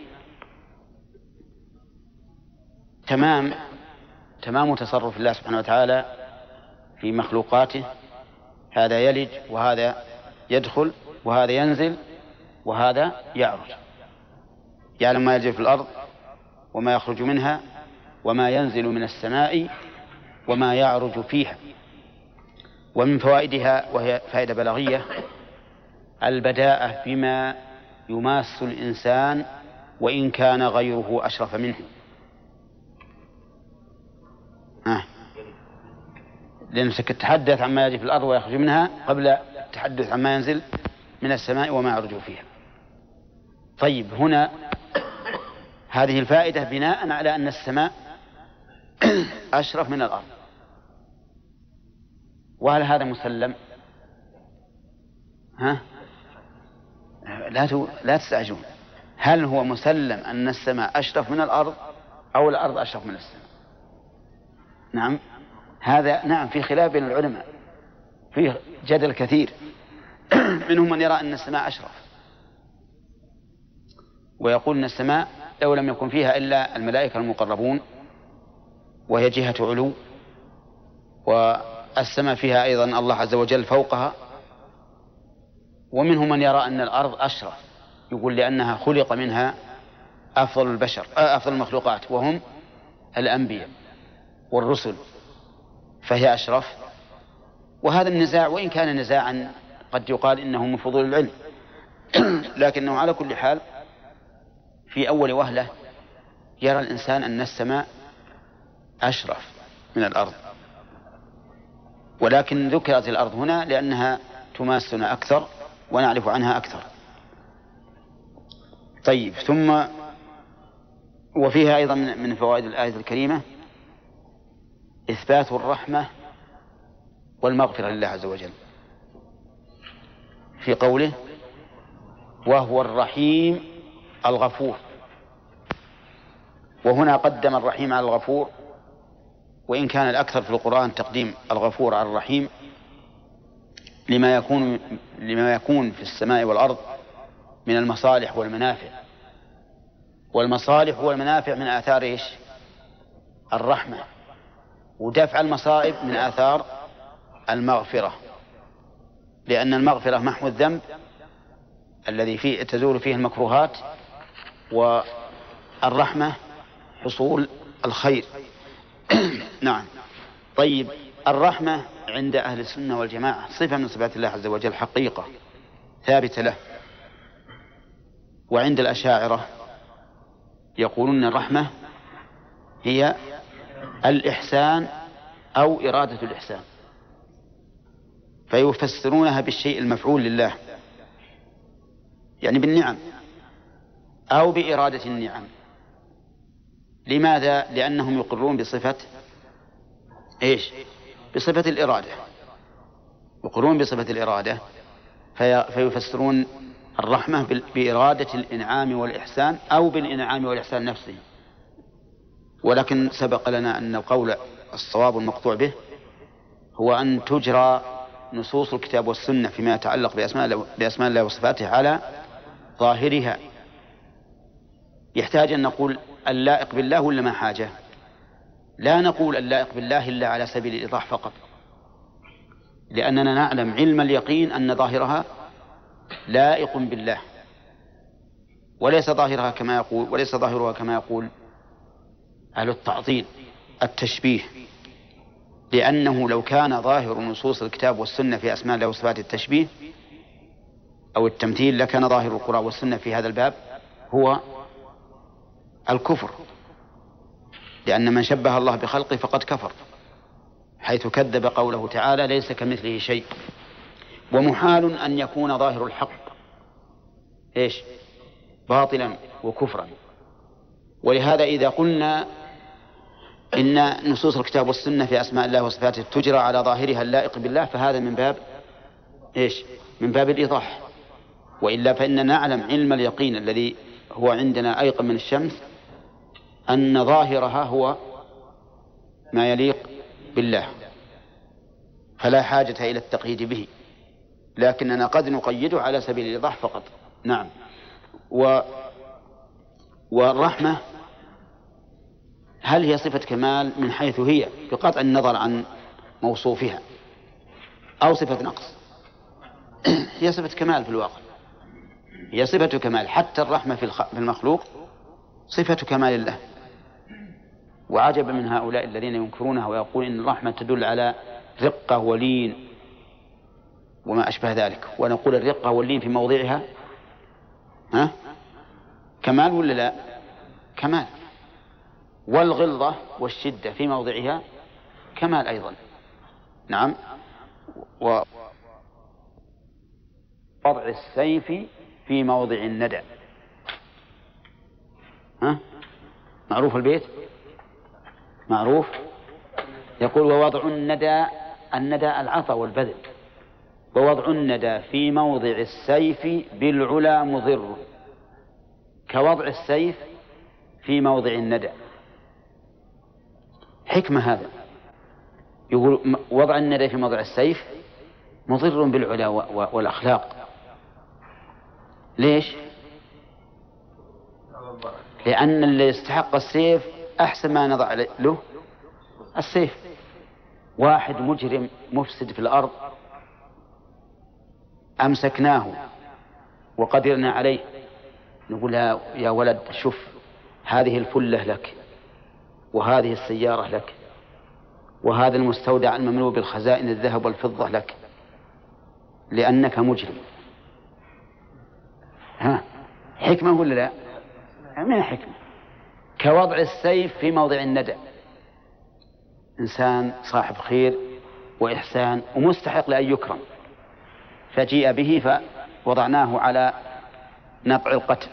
تمام تصرف الله سبحانه وتعالى في مخلوقاته، هذا يلج وهذا يدخل وهذا ينزل وهذا يعرج، يعلم ما يلج في الأرض وما يخرج منها وما ينزل من السماء وما يعرج فيها. ومن فوائدها، وهي فائدة بلاغية، البداءة بما يماس الإنسان وإن كان غيره أشرف منه. لأنك تتحدث عما يجي في الأرض ويخرج منها قبل التحدث عما ينزل من السماء وما يعرج فيها. طيب، هنا هذه الفائدة بناء على أن السماء أشرف من الأرض. وهل هذا مسلم؟ لا تستعجلون. هل هو مسلم أن السماء أشرف من الأرض أو الأرض أشرف من السماء؟ نعم، هذا نعم في خلاف بين العلماء، فيه جدل كثير. منهم من يرى أن السماء أشرف، ويقول أن السماء لو لم يكن فيها إلا الملائكة المقربون وهي جهة علو، والسماء فيها أيضا الله عز وجل فوقها. ومنهم من يرى أن الأرض أشرف، يقول لأنها خلق منها أفضل البشر، أفضل المخلوقات، وهم الأنبياء والرسل، فهي أشرف. وهذا النزاع وإن كان نزاعا قد يقال إنه من فضول العلم، لكنه على كل حال في أول وهلة يرى الإنسان أن السماء أشرف من الأرض، ولكن ذكرت الأرض هنا لأنها تماسنا أكثر ونعرف عنها أكثر. طيب، ثم وفيها أيضا من فوائد الآية الكريمة إثبات الرحمة والمغفرة لله عز وجل في قوله وهو الرحيم الغفور. وهنا قدم الرحيم على الغفور، وإن كان الأكثر في القرآن تقديم الغفور على الرحيم لما يكون في السماء والأرض من المصالح والمنافع. والمصالح والمنافع من آثار إيش؟ الرحمة. ودفع المصائب من آثار المغفرة، لأن المغفرة محو الذنب الذي فيه تزول فيه المكروهات، والرحمة حصول الخير. نعم. طيب، الرحمة عند أهل السنة والجماعة صفة من صفات الله عز وجل، حقيقة ثابتة له. وعند الأشاعرة يقولون الرحمة هي الإحسان أو إرادة الإحسان، فيفسرونها بالشيء المفعول لله، يعني بالنعم أو بإرادة النعم. لماذا؟ لأنهم يقرون بصفة إيش؟ بصفة الإرادة، يقرون بصفة الإرادة، فيفسرون الرحمة بإرادة الإنعام والإحسان أو بالإنعام والإحسان نفسه. ولكن سبق لنا أن القول الصواب المقطوع به هو أن تجرى نصوص الكتاب والسنة فيما يتعلق بأسماء الله وصفاته على ظاهرها. يحتاج أن نقول اللائق بالله ولا ما حاجة؟ لا نقول اللائق بالله إلا على سبيل الإيضاح فقط، لأننا نعلم علم اليقين أن ظاهرها لائق بالله، وليس ظاهرها كما يقول أهل التعطيل التشبيه، لأنه لو كان ظاهر نصوص الكتاب والسنة في أسماء الله وصفاته التشبيه أو التمثيل لكان ظاهر القرآن والسنة في هذا الباب هو الكفر، لأن من شبه الله بخلقه فقد كفر، حيث كذب قوله تعالى ليس كمثله شيء. ومحال أن يكون ظاهر الحق إيش؟ باطلا وكفرا. ولهذا إذا قلنا إن نصوص الكتاب والسنة في أسماء الله وصفاته تجرى على ظاهرها اللائق بالله، فهذا من باب إيش؟ من باب الإيضاح. وإلا فإننا نعلم علم اليقين الذي هو عندنا أيقن من الشمس أن ظاهرها هو ما يليق بالله، فلا حاجة إلى التقييد به، لكننا قد نقيده على سبيل الإيضاح فقط. نعم. والرحمة هل هي صفة كمال من حيث هي بقطع النظر عن موصوفها، أو صفة نقص؟ هي صفة كمال في الواقع، هي صفة كمال. حتى الرحمة في المخلوق صفة كمال الله. وعجب من هؤلاء الذين ينكرونها ويقول إن الرحمة تدل على رقة ولين وما أشبه ذلك، ونقول الرقة واللين في موضعها كمال ولا لا؟ كمال. والغلظة والشدة في موضعها كمال أيضا. نعم. ووضع السيف في موضع الندى معروف البيت معروف. يقول ووضع الندى العطاء والبذل، ووضع الندى في موضع السيف بالعلا مضر كوضع السيف في موضع الندى. حكمة هذا، يقول وضع الندى في موضع السيف مضر بالعلا والأخلاق. ليش؟ لأن اللي يستحق السيف أحسن ما نضع له السيف. واحد مجرم مفسد في الأرض أمسكناه وقدرنا عليه، نقول يا ولد شوف هذه الفلة لك، وهذه السيارة لك، وهذا المستودع المملوء بالخزائن الذهب والفضة لك، لأنك مجرم. حكمة ولا لا؟ من حكمة. كوضع السيف في موضع الندى، إنسان صاحب خير وإحسان ومستحق لأن يكرم، فجيء به فوضعناه على نطع القتل.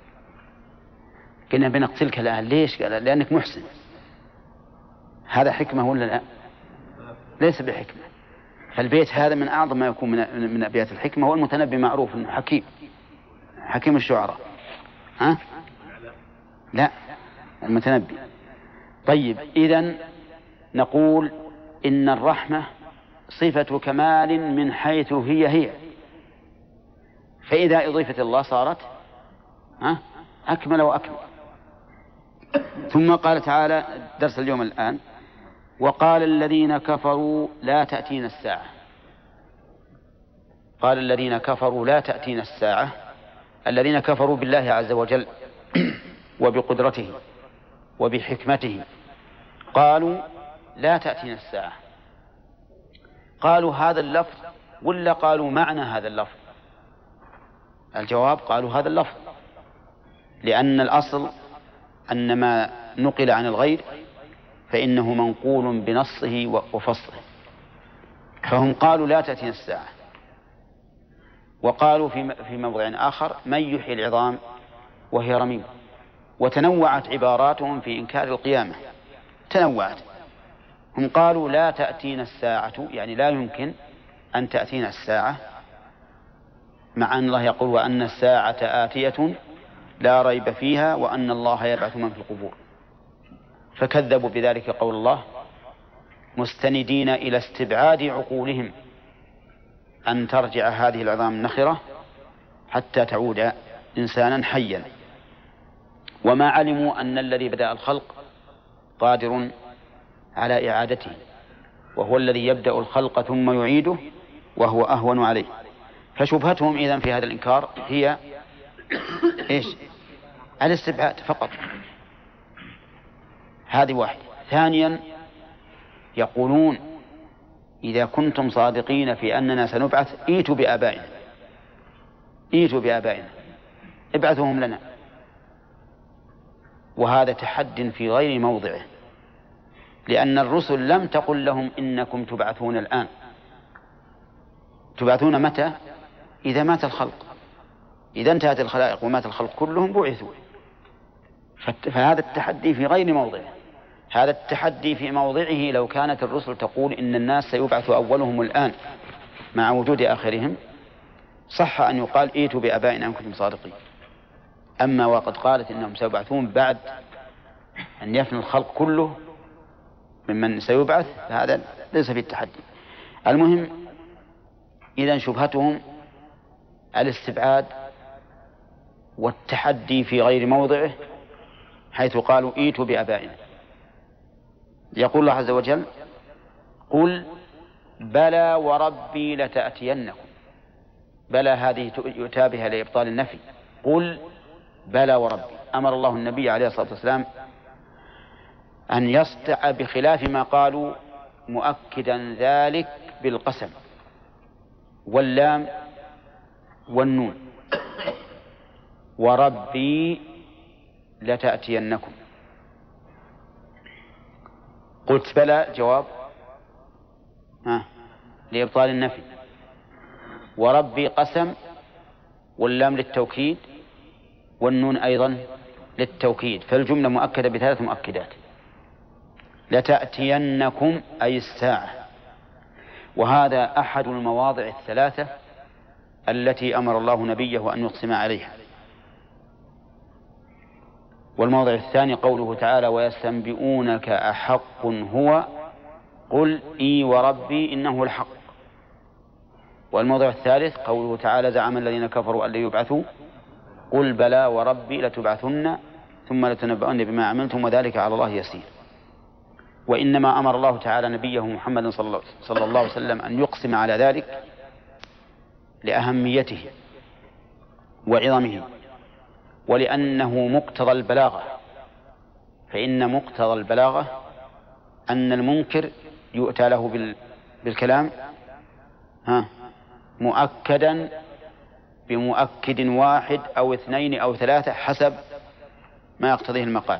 قلنا بنقتلك الآن. ليش؟ قال لأنك محسن. هذا حكمة ولا لا؟ ليس بحكمة. فالبيت هذا من أعظم ما يكون من أبيات الحكمة. والمتنبي معروف أنه حكيم الشعراء. لا، المتنبي. طيب، إذن نقول إن الرحمة صفة كمال من حيث هي، فإذا أضيفت الله صارت أكمل وأكمل. ثم قال تعالى درس اليوم الآن: وقال الذين كفروا لا تأتينا الساعة. قال الذين كفروا لا تأتينا الساعة، الذين كفروا بالله عز وجل وبقدرته وبحكمته قالوا لا تأتينا الساعة. قالوا هذا اللفظ ولا قالوا معنى هذا اللفظ؟ الجواب قالوا هذا اللفظ، لأن الأصل أن ما نقل عن الغير فإنه منقول بنصه وفصله، فهم قالوا لا تأتينا الساعة. وقالوا في موضع آخر: من يحيي العظام وهي رميم. وتنوعت عباراتهم في إنكار القيامة، تنوعت. هم قالوا لا تأتينا الساعة، يعني لا يمكن أن تأتينا الساعة، مع أن الله يقول: وأن الساعة آتية لا ريب فيها وأن الله يبعث من في القبور. فكذبوا بذلك قول الله، مستندين إلى استبعاد عقولهم أن ترجع هذه العظام النخرة حتى تعود إنسانا حيا. وما علموا أن الذي بدأ الخلق قادر على إعادته، وهو الذي يبدأ الخلق ثم يعيده وهو أهون عليه. فشبهتهم إذن في هذا الإنكار هي إيش؟ الاستبعاد فقط. هذه واحدة. ثانيا، يقولون: إذا كنتم صادقين في أننا سنبعث ائتوا بآبائنا ابعثوهم لنا. وهذا تحد في غير موضعه، لأن الرسل لم تقل لهم إنكم تبعثون الآن. تبعثون متى؟ إذا مات الخلق. إذا انتهت الخلائق ومات الخلق كلهم بعثوا. فهذا التحدي في غير موضعه. هذا التحدي في موضعه لو كانت الرسل تقول إن الناس سيبعث أولهم الآن مع وجود آخرهم، صح أن يقال ائتوا بآبائنا إن كنتم صادقين. أما وقد قالت إنهم سيبعثون بعد أن يفنى الخلق كله ممن سيبعث، هذا ليس في التحدي. المهم، إذن شبهتهم الاستبعاد والتحدي في غير موضعه، حيث قالوا ائتوا بآبائنا. يقول الله عز وجل: قل بلى وربي لتأتينكم. بلى هذه يؤتى بها لإبطال النفي. قل بلى وربي. أمر الله النبي عليه الصلاة والسلام أن يصدع بخلاف ما قالوا، مؤكدا ذلك بالقسم واللام والنون: وربي لتأتينكم. قلت بلى جواب لإبطال النفي، وربي قسم، واللام للتوكيد، والنون أيضا للتوكيد، فالجملة مؤكدة بثلاث مؤكدات: لتأتينكم أي الساعة، وهذا أحد المواضع الثلاثة التي أمر الله نبيه أن يقسم عليها. والموضع الثاني قوله تعالى: ويستنبئونك أحق هو قل إي وربي إنه الحق. والموضع الثالث قوله تعالى: زعم الذين كفروا أن لن يبعثوا قل بلى وربي لتبعثن ثم لتنبؤن بما عملتم وذلك على الله يسير. وإنما أمر الله تعالى نبيه محمد صلى الله عليه وسلم أن يقسم على ذلك لأهميته وعظمه، ولأنه مقتضى البلاغة، فإن مقتضى البلاغة أن المنكر يؤتى له بالكلام مؤكدا بمؤكد واحد أو اثنين أو ثلاثة حسب ما يقتضيه المقال.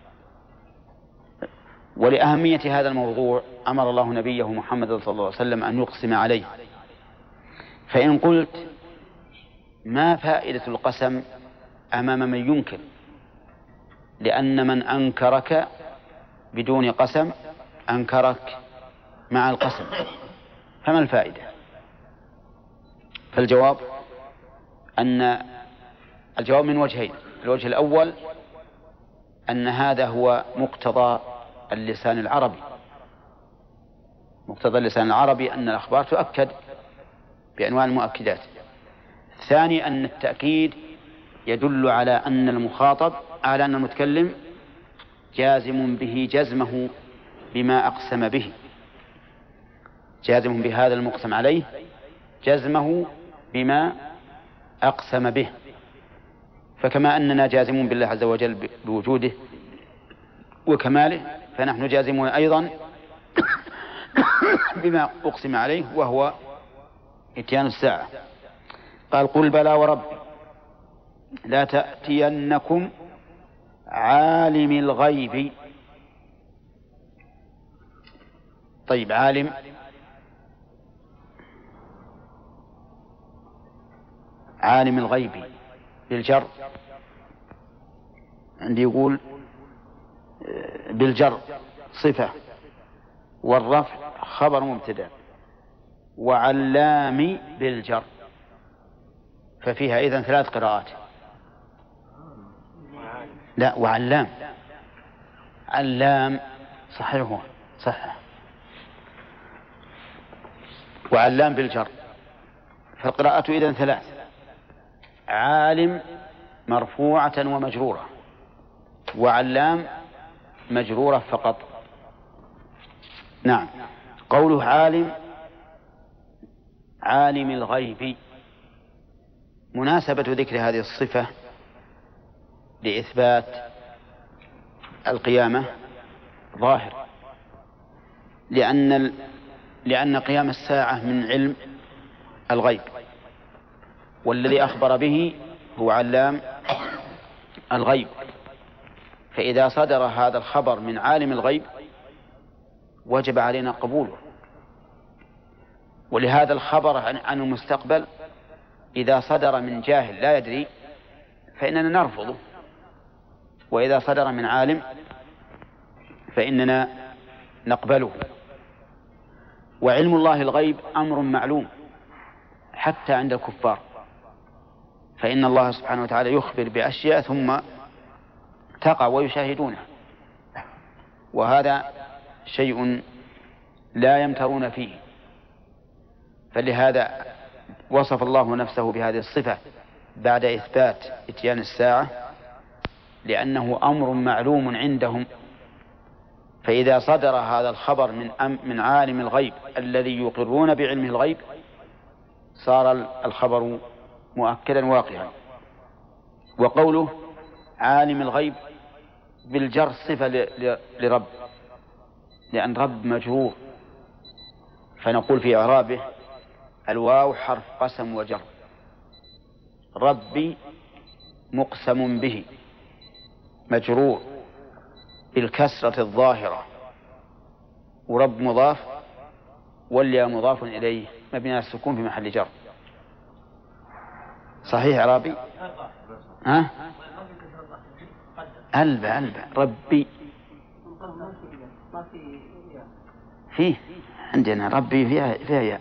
ولأهمية هذا الموضوع أمر الله نبيه محمد صلى الله عليه وسلم أن يقسم عليه. فإن قلت: ما فائدة القسم أمام من ينكر؟ لأن من أنكرك بدون قسم أنكرك مع القسم، فما الفائدة؟ فالجواب أن الجواب من وجهين: الوجه الأول أن هذا هو مقتضى اللسان العربي، مقتضى اللسان العربي أن الأخبار تؤكد بأنواع المؤكدات. الثاني أن التأكيد يدل على أن المخاطب، على أن المتكلم جازم به جزمه بما أقسم به، جازم بهذا المقسم عليه جزمه بما أقسم به. فكما أننا جازمون بالله عز وجل بوجوده وكماله، فنحن جازمون أيضا بما أقسم عليه وهو إتيان الساعة. قال: قل بلى وربي لا تأتينكم عالم الغيب. طيب، عالم الغيب بالجر، عندي يقول بالجر صفة، والرفع خبر مبتدأ، وعلام بالجر، ففيها إذن ثلاث قراءات. لا، وعلام، علام صحيح، هو صح، وعلام بالجر، فالقراءة إذن ثلاث: عالم مرفوعة ومجرورة، وعلام مجرورة فقط. نعم. قوله عالم الغيب، مناسبة ذكر هذه الصفة لإثبات القيامة ظاهر، لأن قيام الساعة من علم الغيب، والذي أخبر به هو علام الغيب. فإذا صدر هذا الخبر من عالم الغيب وجب علينا قبوله. ولهذا الخبر عن المستقبل إذا صدر من جاهل لا يدري فإننا نرفضه، وإذا صدر من عالم فإننا نقبله. وعلم الله الغيب أمر معلوم حتى عند الكفار، فإن الله سبحانه وتعالى يخبر بأشياء ثم تقع ويشاهدونها، وهذا شيء لا يمترون فيه. فلهذا وصف الله نفسه بهذه الصفة بعد إثبات إتيان الساعة، لأنه أمر معلوم عندهم. فإذا صدر هذا الخبر من عالم الغيب الذي يقرون بعلمه الغيب صار الخبر مؤكدا واقعا. وقوله عالم الغيب بالجر صفة لرب، لأن رب مجرور، فنقول في إعرابه: الواو حرف قسم وجر، ربي مقسم به مجرور بالكسرة الظاهرة، ورب مضاف، والياء مضاف إليه مبني على السكون في محل جر. صحيح إعرابي؟ ها؟ ألبى ربي فيه عندنا ربي فيها ياء.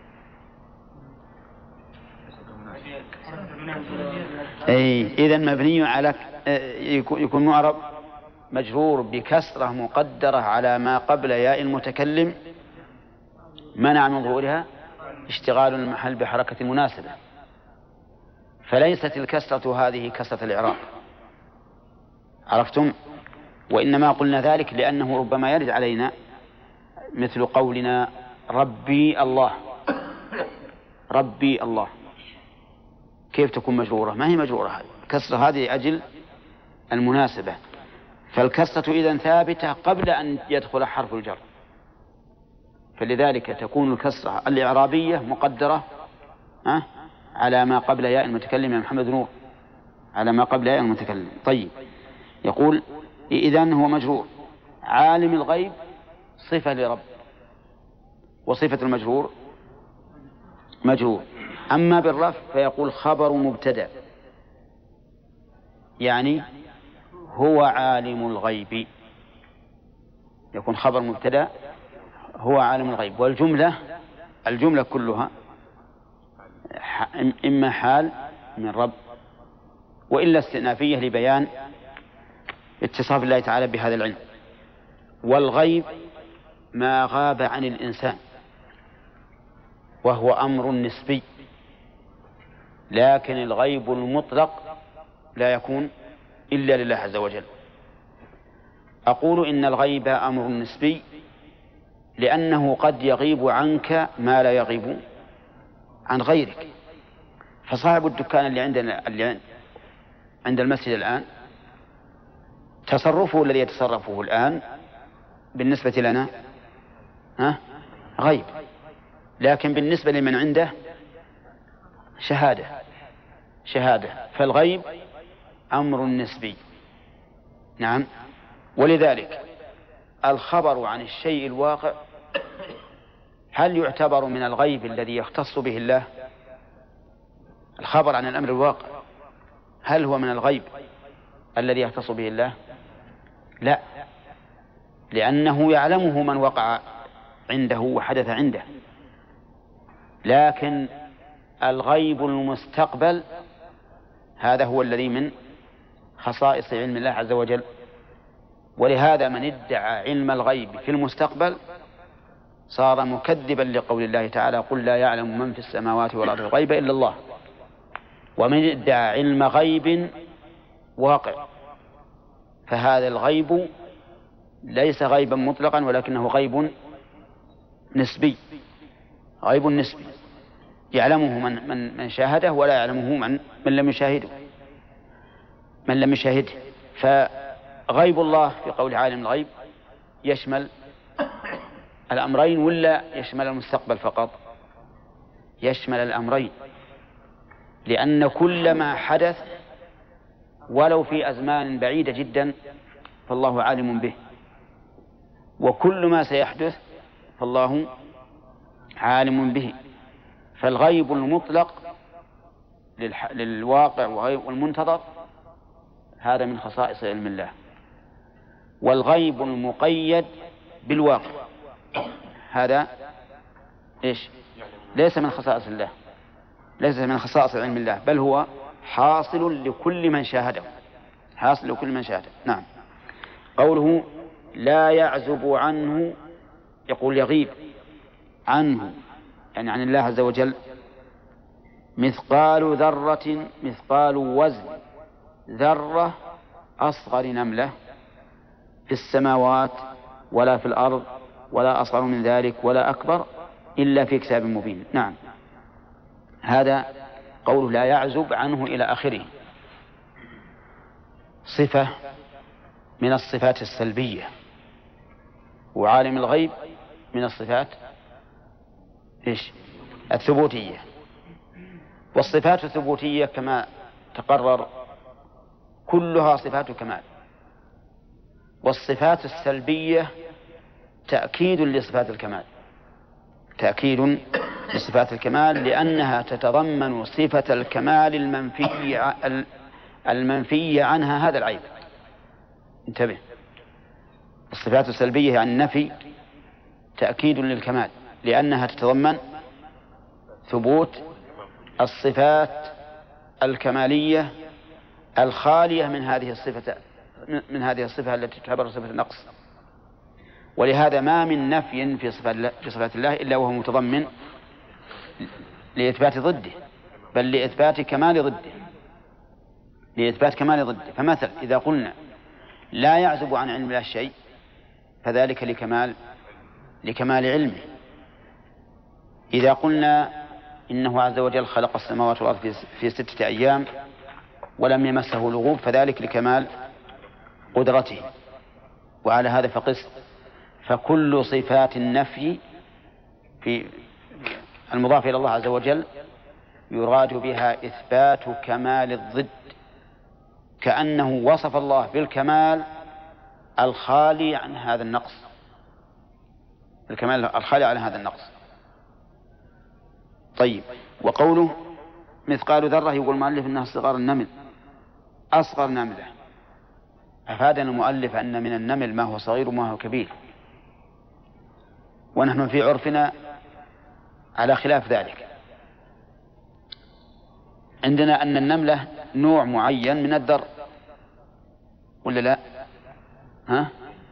إذن مبني على يكون معرب مجرور بكسرة مقدرة على ما قبل ياء المتكلم منع من ظهورها اشتغال المحل بحركة مناسبة. فليست الكسرة هذه كسرة الإعراب، عرفتم؟ وإنما قلنا ذلك لأنه ربما يرد علينا مثل قولنا ربي الله. ربي الله كيف تكون مجرورة؟ ما هي مجرورة، الكسرة هذه أجل المناسبة. فالكسرة إذن ثابتة قبل أن يدخل حرف الجر، فلذلك تكون الكسرة الإعرابية مقدرة على ما قبل ياء المتكلم يا محمد نور، على ما قبل ياء المتكلم. طيب، يقول إذن هو مجرور. عالم الغيب صفة لرب، وصفة المجرور مجرور. أما بالرفع فيقول خبر مبتدأ، يعني هو عالم الغيب، يكون خبر مبتدأ هو عالم الغيب. والجملة كلها إما حال من رب وإلا استئنافية لبيان اتصاف الله تعالى بهذا العلم. والغيب ما غاب عن الإنسان، وهو أمر نسبي، لكن الغيب المطلق لا يكون إلا لله عز وجل. أقول إن الغيب أمر نسبي لأنه قد يغيب عنك ما لا يغيب عن غيرك. فصاحب الدكان اللي عند المسجد الآن تصرفه الذي يتصرفه الآن بالنسبة لنا غيب، لكن بالنسبة لمن عنده شهادة. فالغيب أمر نسبي. نعم. ولذلك الخبر عن الشيء الواقع هل يعتبر من الغيب الذي يختص به الله؟ الخبر عن الأمر الواقع هل هو من الغيب الذي يختص به الله؟ لا، لأنه يعلمه من وقع عنده وحدث عنده. لكن الغيب المستقبل هذا هو الذي من خصائص علم الله عز وجل. ولهذا من ادعى علم الغيب في المستقبل صار مكذبا لقول الله تعالى قل لا يعلم من في السماوات والأرض الغيب إلا الله. ومن ادعى علم غيب واقع فهذا الغيب ليس غيبا مطلقا ولكنه غيب نسبي، غيب نسبي يعلمه من شاهده ولا يعلمه من لم يشاهده. فغيب الله في قول عالم الغيب يشمل الأمرين ولا يشمل المستقبل فقط؟ يشمل الأمرين، لأن كل ما حدث ولو في أزمان بعيدة جدا فالله عالم به، وكل ما سيحدث فالله عالم به. فالغيب المطلق للواقع والمنتظر هذا من خصائص علم الله. والغيب المقيد بالواقع هذا ليس من خصائص الله، ليس من خصائص علم الله، بل هو حاصل لكل من شاهده، حاصل لكل من شاهده. نعم. قوله لا يعزب عنه، يقول يغيب عنه يعني عن الله عز وجل مثقال ذرة، مثقال وزن ذرة أصغر نملة في السماوات ولا في الأرض ولا أصغر من ذلك ولا أكبر إلا في كتاب مبين. نعم، هذا قوله لا يعزب عنه إلى آخره صفة من الصفات السلبية، وعالم الغيب من الصفات الثبوتية. والصفات الثبوتية كما تقرر كلها صفات كمال، والصفات السلبية تأكيد لصفات الكمال، تأكيد لصفات الكمال، لأنها تتضمن صفة الكمال المنفي عنها هذا العيب. انتبه، الصفات السلبية عن النفي تأكيد للكمال، لأنها تتضمن ثبوت الصفات الكمالية الخالية من هذه الصفة التي تعتبر صفة النقص. ولهذا ما من نفي في صفات الله إلا وهو متضمن لإثبات ضده، بل لإثبات كمال ضده. فمثلا إذا قلنا لا يعزب عن علم الله شيء فذلك لكمال علمه. إذا قلنا إنه عز وجل خلق السماوات والأرض في 6 أيام ولم يمسه لغوب فذلك لكمال قدرته. وعلى هذا فقس، فكل صفات النفي في المضاف إلى الله عز وجل يراد بها إثبات كمال الضد، كأنه وصف الله بالكمال الخالي عن هذا النقص، الكمال الخالي عن هذا النقص. طيب، وقوله مثقال ذرة يقول المؤلف إنها صغار النمل، أصغر نملة. أفادنا المؤلف أن من النمل ما هو صغير وما هو كبير، ونحن في عرفنا على خلاف ذلك. عندنا أن النملة نوع معين من الذر ولا لا؟ ها؟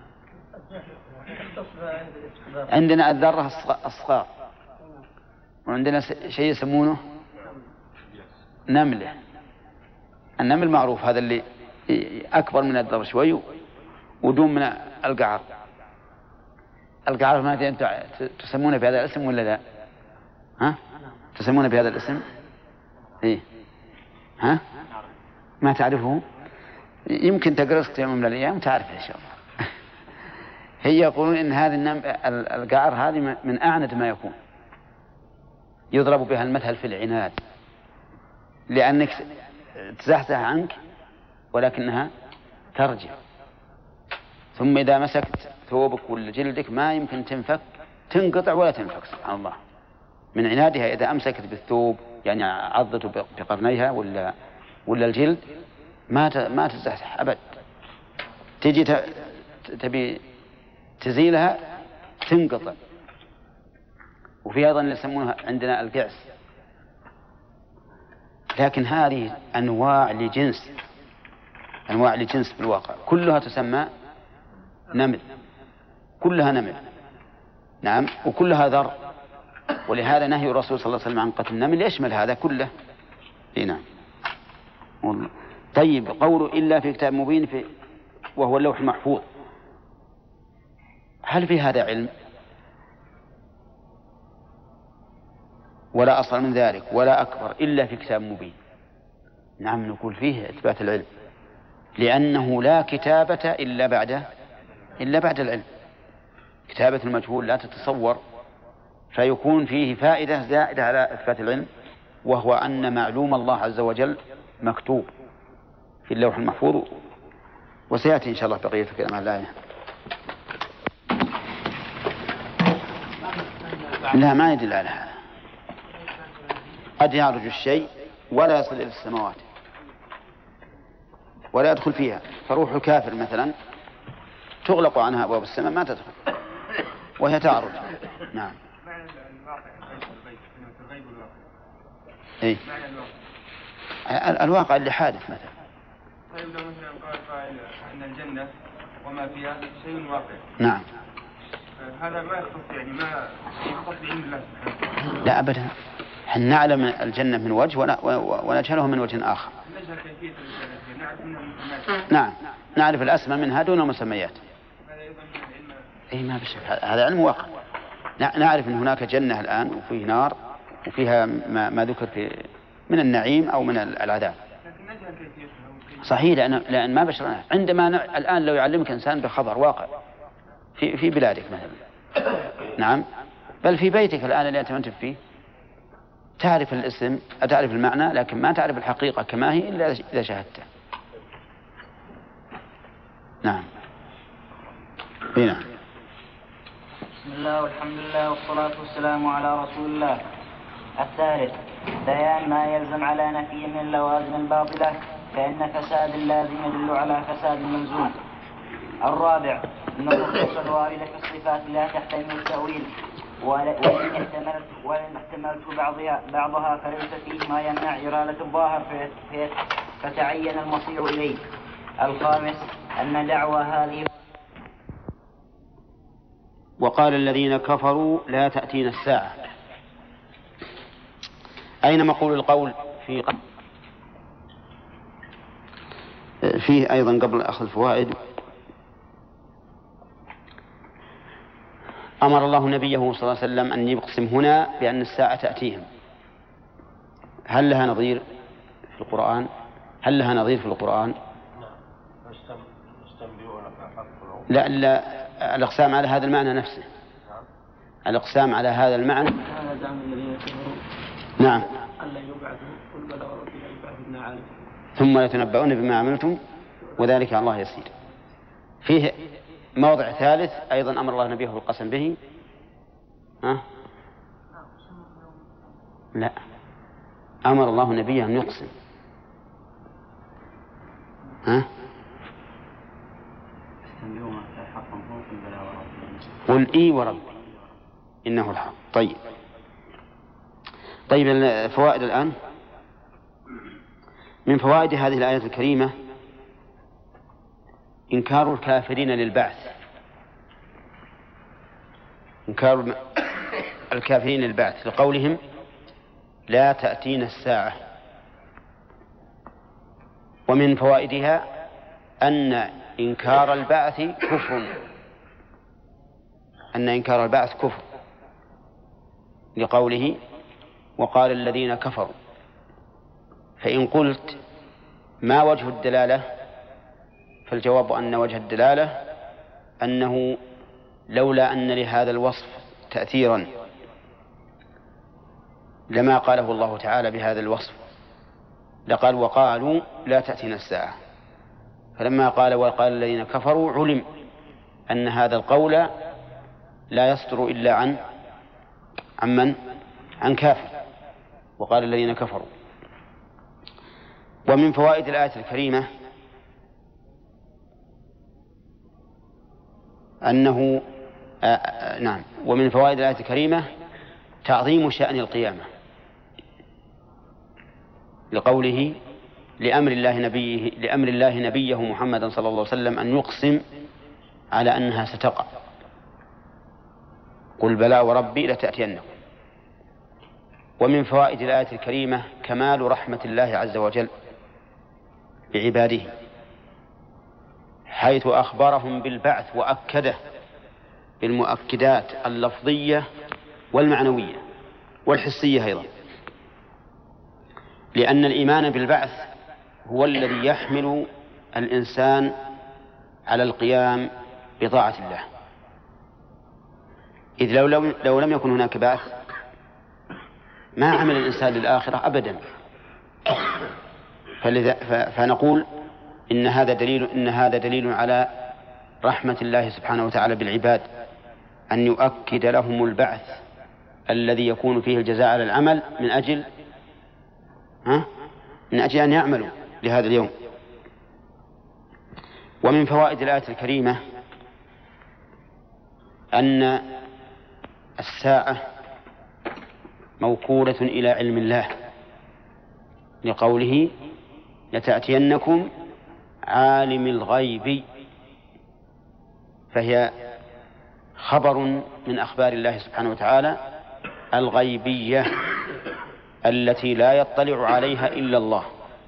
عندنا الذرة الصغار، وعندنا شيء يسمونه نملة. النمل معروف، هذا اللي أكبر من الذر شوي ودون من القعر. القعر ما أنت تسمونه بهذا الاسم ولا لا؟ ها؟ تسمونه بهذا الاسم؟ إيه؟ ها؟ ما تعرفه؟ يمكن تقرص يوم من الأيام تعرف إن شاء الله. هي يقولون إن هذه القعر هذه من أعند ما يكون، يضرب بها المثل في العناد، لأنك تزحزح عنك ولكنها ترجع، ثم إذا مسكت ثوبك ولا جلدك ما يمكن تنقطع ولا تنفك. سبحان الله، من عنادها إذا أمسكت بالثوب يعني عضته بقرنيها ولا الجلد ما تزحزح أبد. تجي تبي تزيلها تنقطع. وفي أيضا اللي يسمونها عندنا القعس. لكن هذه أنواع لجنس بالواقع، كلها تسمى نمل، كلها نمل. نعم، وكلها ذر. ولهذا نهي الرسول صلى الله عليه وسلم عن قتل النمل يشمل هذا كله. نعم. طيب، قوله إلا في كتاب مبين وهو اللوح المحفوظ، هل في هذا علم؟ ولا أصغر من ذلك ولا أكبر إلا في كتاب مبين. نعم، نقول فيه إثبات العلم، لأنه لا كتابة إلا بعد العلم. كتابة المجهول لا تتصور، فيكون فيه فائدة زائدة على إثبات العلم، وهو أن معلوم الله عز وجل مكتوب في اللوح المحفوظ. وسيأتي إن شاء الله بقية كلام الآية. لا، ما يدل على هذا. قد يعرج الشيء ولا يصل إلى السماوات ولا يدخل فيها، فروح الكافر مثلا تغلق عنها أبواب السماء ما تدخل وهي تعرج. نعم. إيه؟ الواقع اللي حادث مثلا. طيب، لو مثلا قال قائل أن الجنة وما فيها شيء واقع. نعم. هذا ما يختص، يعني ما يختص بعلم الله سبحانه. لا أبدا، احنا نعلم الجنة من وجه ونجهله من وجه آخر. نجهل كيفية الجنة، نعرف منها نعم، نعرف الأسماء منها دون المسميات. هذا أيضا من العلم. إيه، ما بشك، هذا علم واقع. نعرف أن هناك جنة الآن وفيه نار وفيها ما ذكر من النعيم أو من العذاب. لكن نجهل كيفيتها. صحيح، لأن ما بشرنا. عندما الآن لو يعلمك إنسان بخبر واقع في بلادك مثلا، نعم، بل في بيتك الآن اللي أنت منتف فيه، تعرف الاسم، تعرف المعنى، لكن ما تعرف الحقيقة كما هي إلا إذا شاهدته. نعم. هنا. بسم الله والحمد لله والصلاة والسلام على رسول الله. الثالث، بيان ما يلزم على نفي من اللوازم الباطلة، فإن فساد اللازم يدل على فساد الملزوم. الرابع أن النصوص الواردة في الصفات لا تحتمل التأويل، وإن احتملت بعضها فليس فيه ما يمنع إرادة الظاهر فتعين المصير إليه. الخامس أن دعوى هذه. وقال الذين كفروا لا تأتينا الساعة. أين مقول القول فيه أيضا قبل أخذ الفوائد؟ أمر الله نبيه صلى الله عليه وسلم أن يقسم هنا بأن الساعة تأتيهم. هل لها نظير في القرآن؟ لا الأقسام على هذا المعنى نفسه. الأقسام على هذا المعنى. نعم. ثم يتنبؤون بما عملتم وذلك على الله يسير. فيه موضع ثالث أيضا أمر الله نبيه بالقسم به. لا، أمر الله نبيه أن يقسم. قل إي وربي إنه الحق. طيب الفوائد الآن. من فوائد هذه الآية الكريمة إنكار الكافرين للبعث، إنكار الكافرين للبعث لقولهم لا تأتينا الساعة. ومن فوائدها أن إنكار البعث كفر، لقوله وقال الذين كفروا. فإن قلت ما وجه الدلالة؟ فالجواب أن وجه الدلالة أنه لولا أن لهذا الوصف تأثيرا لما قاله الله تعالى بهذا الوصف، لقال وقالوا لا تأتينا الساعة. فلما قال وقال الذين كفروا علم أن هذا القول لا يصدر إلا عن كافر، وقال الذين كفروا. ومن فوائد الآية الكريمة أنه ومن فوائد الآية الكريمة تعظيم شأن القيامة، لقوله لأمر الله نبيه محمد صلى الله عليه وسلم أن يقسم على أنها ستقع. قل بلى وربي لتأتينكم. ومن فوائد الآية الكريمة كمال رحمة الله عز وجل بعباده، حيث أخبرهم بالبعث وأكده بالمؤكدات اللفظية والمعنوية والحسية أيضا، لأن الإيمان بالبعث هو الذي يحمل الإنسان على القيام بطاعة الله. إذ لو لم يكن هناك بعث ما عمل الإنسان للآخرة أبدا. فنقول إن هذا دليل على رحمة الله سبحانه وتعالى بالعباد، أن يؤكد لهم البعث الذي يكون فيه الجزاء على العمل من أجل أن يعملوا لهذا اليوم. ومن فوائد الآية الكريمة أن الساعة موكولة إلى علم الله، لقوله لتأتينكم عالم الغيب، فهي خبر من أخبار الله سبحانه وتعالى الغيبية التي لا يطلع عليها إلا الله.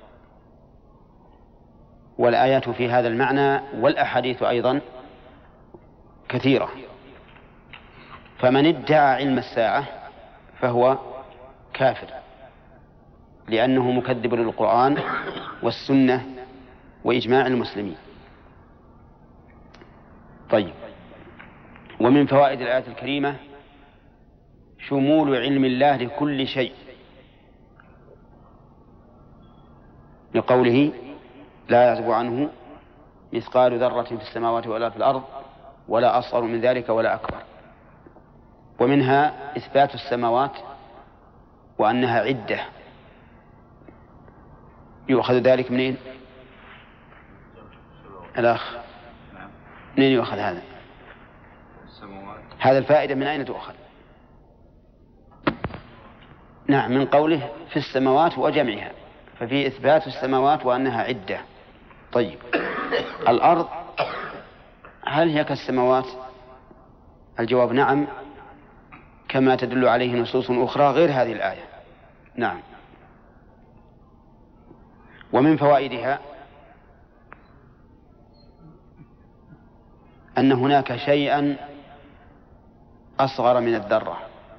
والآيات في هذا المعنى والأحاديث أيضا كثيرة. فمن ادعى علم الساعة فهو كافر، لأنه مكذب للقرآن والسنة وإجماع المسلمين. طيب، ومن فوائد الآية الكريمة شمول علم الله لكل شيء، لقوله لا يعزب عنه مثقال ذرة في السماوات ولا في الأرض ولا أصغر من ذلك ولا أكبر. ومنها إثبات السماوات وأنها عدة، يؤخذ ذلك منين؟ الأخ منين يؤخذ هذا؟ هذا الفائدة من أين تؤخذ؟ نعم، من قوله في السماوات وجمعها، ففي إثبات السماوات وأنها عدة. طيب، الأرض هل هي كالسماوات؟ الجواب نعم، كما تدل عليه نصوص أخرى غير هذه الآية. نعم. ومن فوائدها أن هناك شيئا أصغر من الذرة،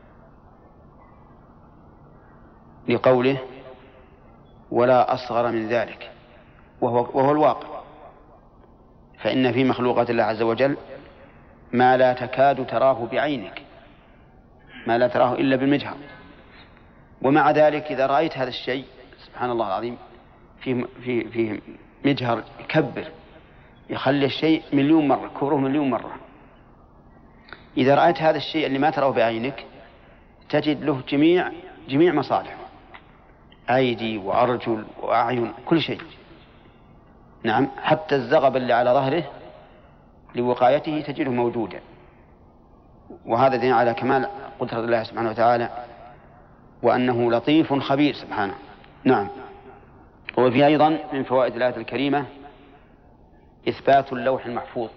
لقوله ولا أصغر من ذلك، وهو الواقع. فإن في مخلوقات الله عز وجل ما لا تكاد تراه بعينك، ما لا تراه إلا بالمجهر، ومع ذلك إذا رأيت هذا الشيء سبحان الله العظيم في مجهر يكبر، يخلي الشيء مليون مرة، كبره مليون مرة. إذا رأيت هذا الشيء اللي ما تراه بعينك تجد له جميع مصالح، أيدي وأرجل وأعين، كل شيء. نعم، حتى الزغب اللي على ظهره لوقايته تجده موجودا. وهذا دين على كمال قدرة الله سبحانه وتعالى، وأنه لطيف خبير سبحانه. نعم. وفي أيضا من فوائد الآية الكريمة إثبات اللوح المحفوظ،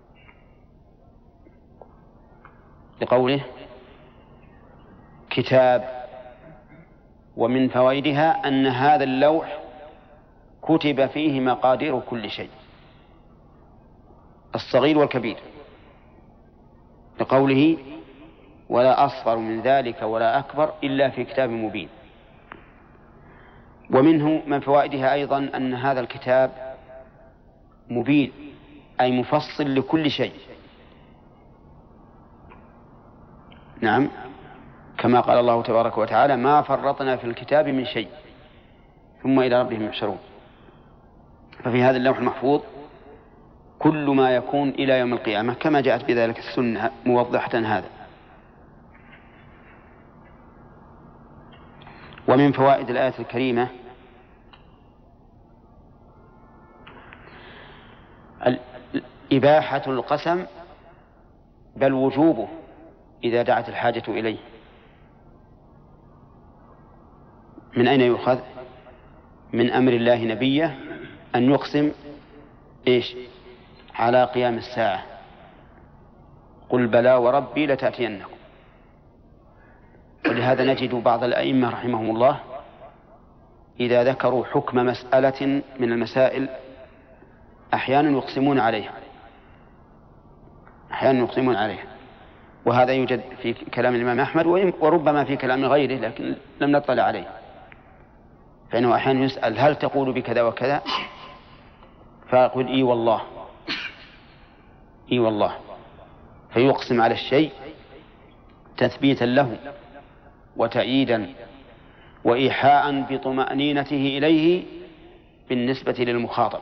لقوله كتاب. ومن فوائدها أن هذا اللوح كتب فيه مقادير كل شيء، الصغير والكبير، لقوله ولا أصغر من ذلك ولا أكبر إلا في كتاب مبين. ومنه من فوائدها أيضا أن هذا الكتاب مبين، أي مفصل لكل شيء. نعم، كما قال الله تبارك وتعالى ما فرطنا في الكتاب من شيء ثم إلى ربهم يحشرون. ففي هذا اللوح المحفوظ كل ما يكون إلى يوم القيامة، كما جاءت بذلك السنة موضحة هذا. ومن فوائد الآية الكريمة إباحة القسم، بل وجوبه إذا دعت الحاجة إليه. من أين يؤخذ؟ من أمر الله نبيه أن يقسم إيش؟ على قيام الساعة، قل بلى وربي لتأتينكم. ولهذا نجد بعض الأئمة رحمهم الله إذا ذكروا حكم مسألة من المسائل أحيانا يقسمون عليها، وهذا يوجد في كلام الإمام أحمد وربما في كلام غيره، لكن لم نطلع عليه. فإنه أحيانا يسأل هل تقول بكذا وكذا، فأقول إي والله، فيقسم على الشيء تثبيتا له وتأييدا وإيحاء بطمأنينته إليه بالنسبة للمخاطب.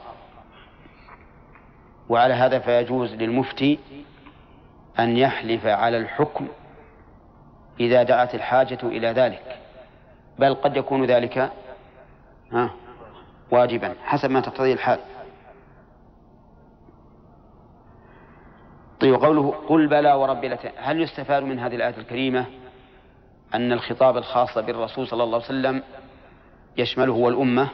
وعلى هذا فيجوز للمفتي أن يحلف على الحكم إذا دعت الحاجة إلى ذلك، بل قد يكون ذلك واجبا حسب ما تقتضي الحال. طيب، قوله قل بلى وربي هل يستفاد من هذه الآية الكريمة أن الخطاب الخاص بالرسول صلى الله عليه وسلم يشمله والأمة؟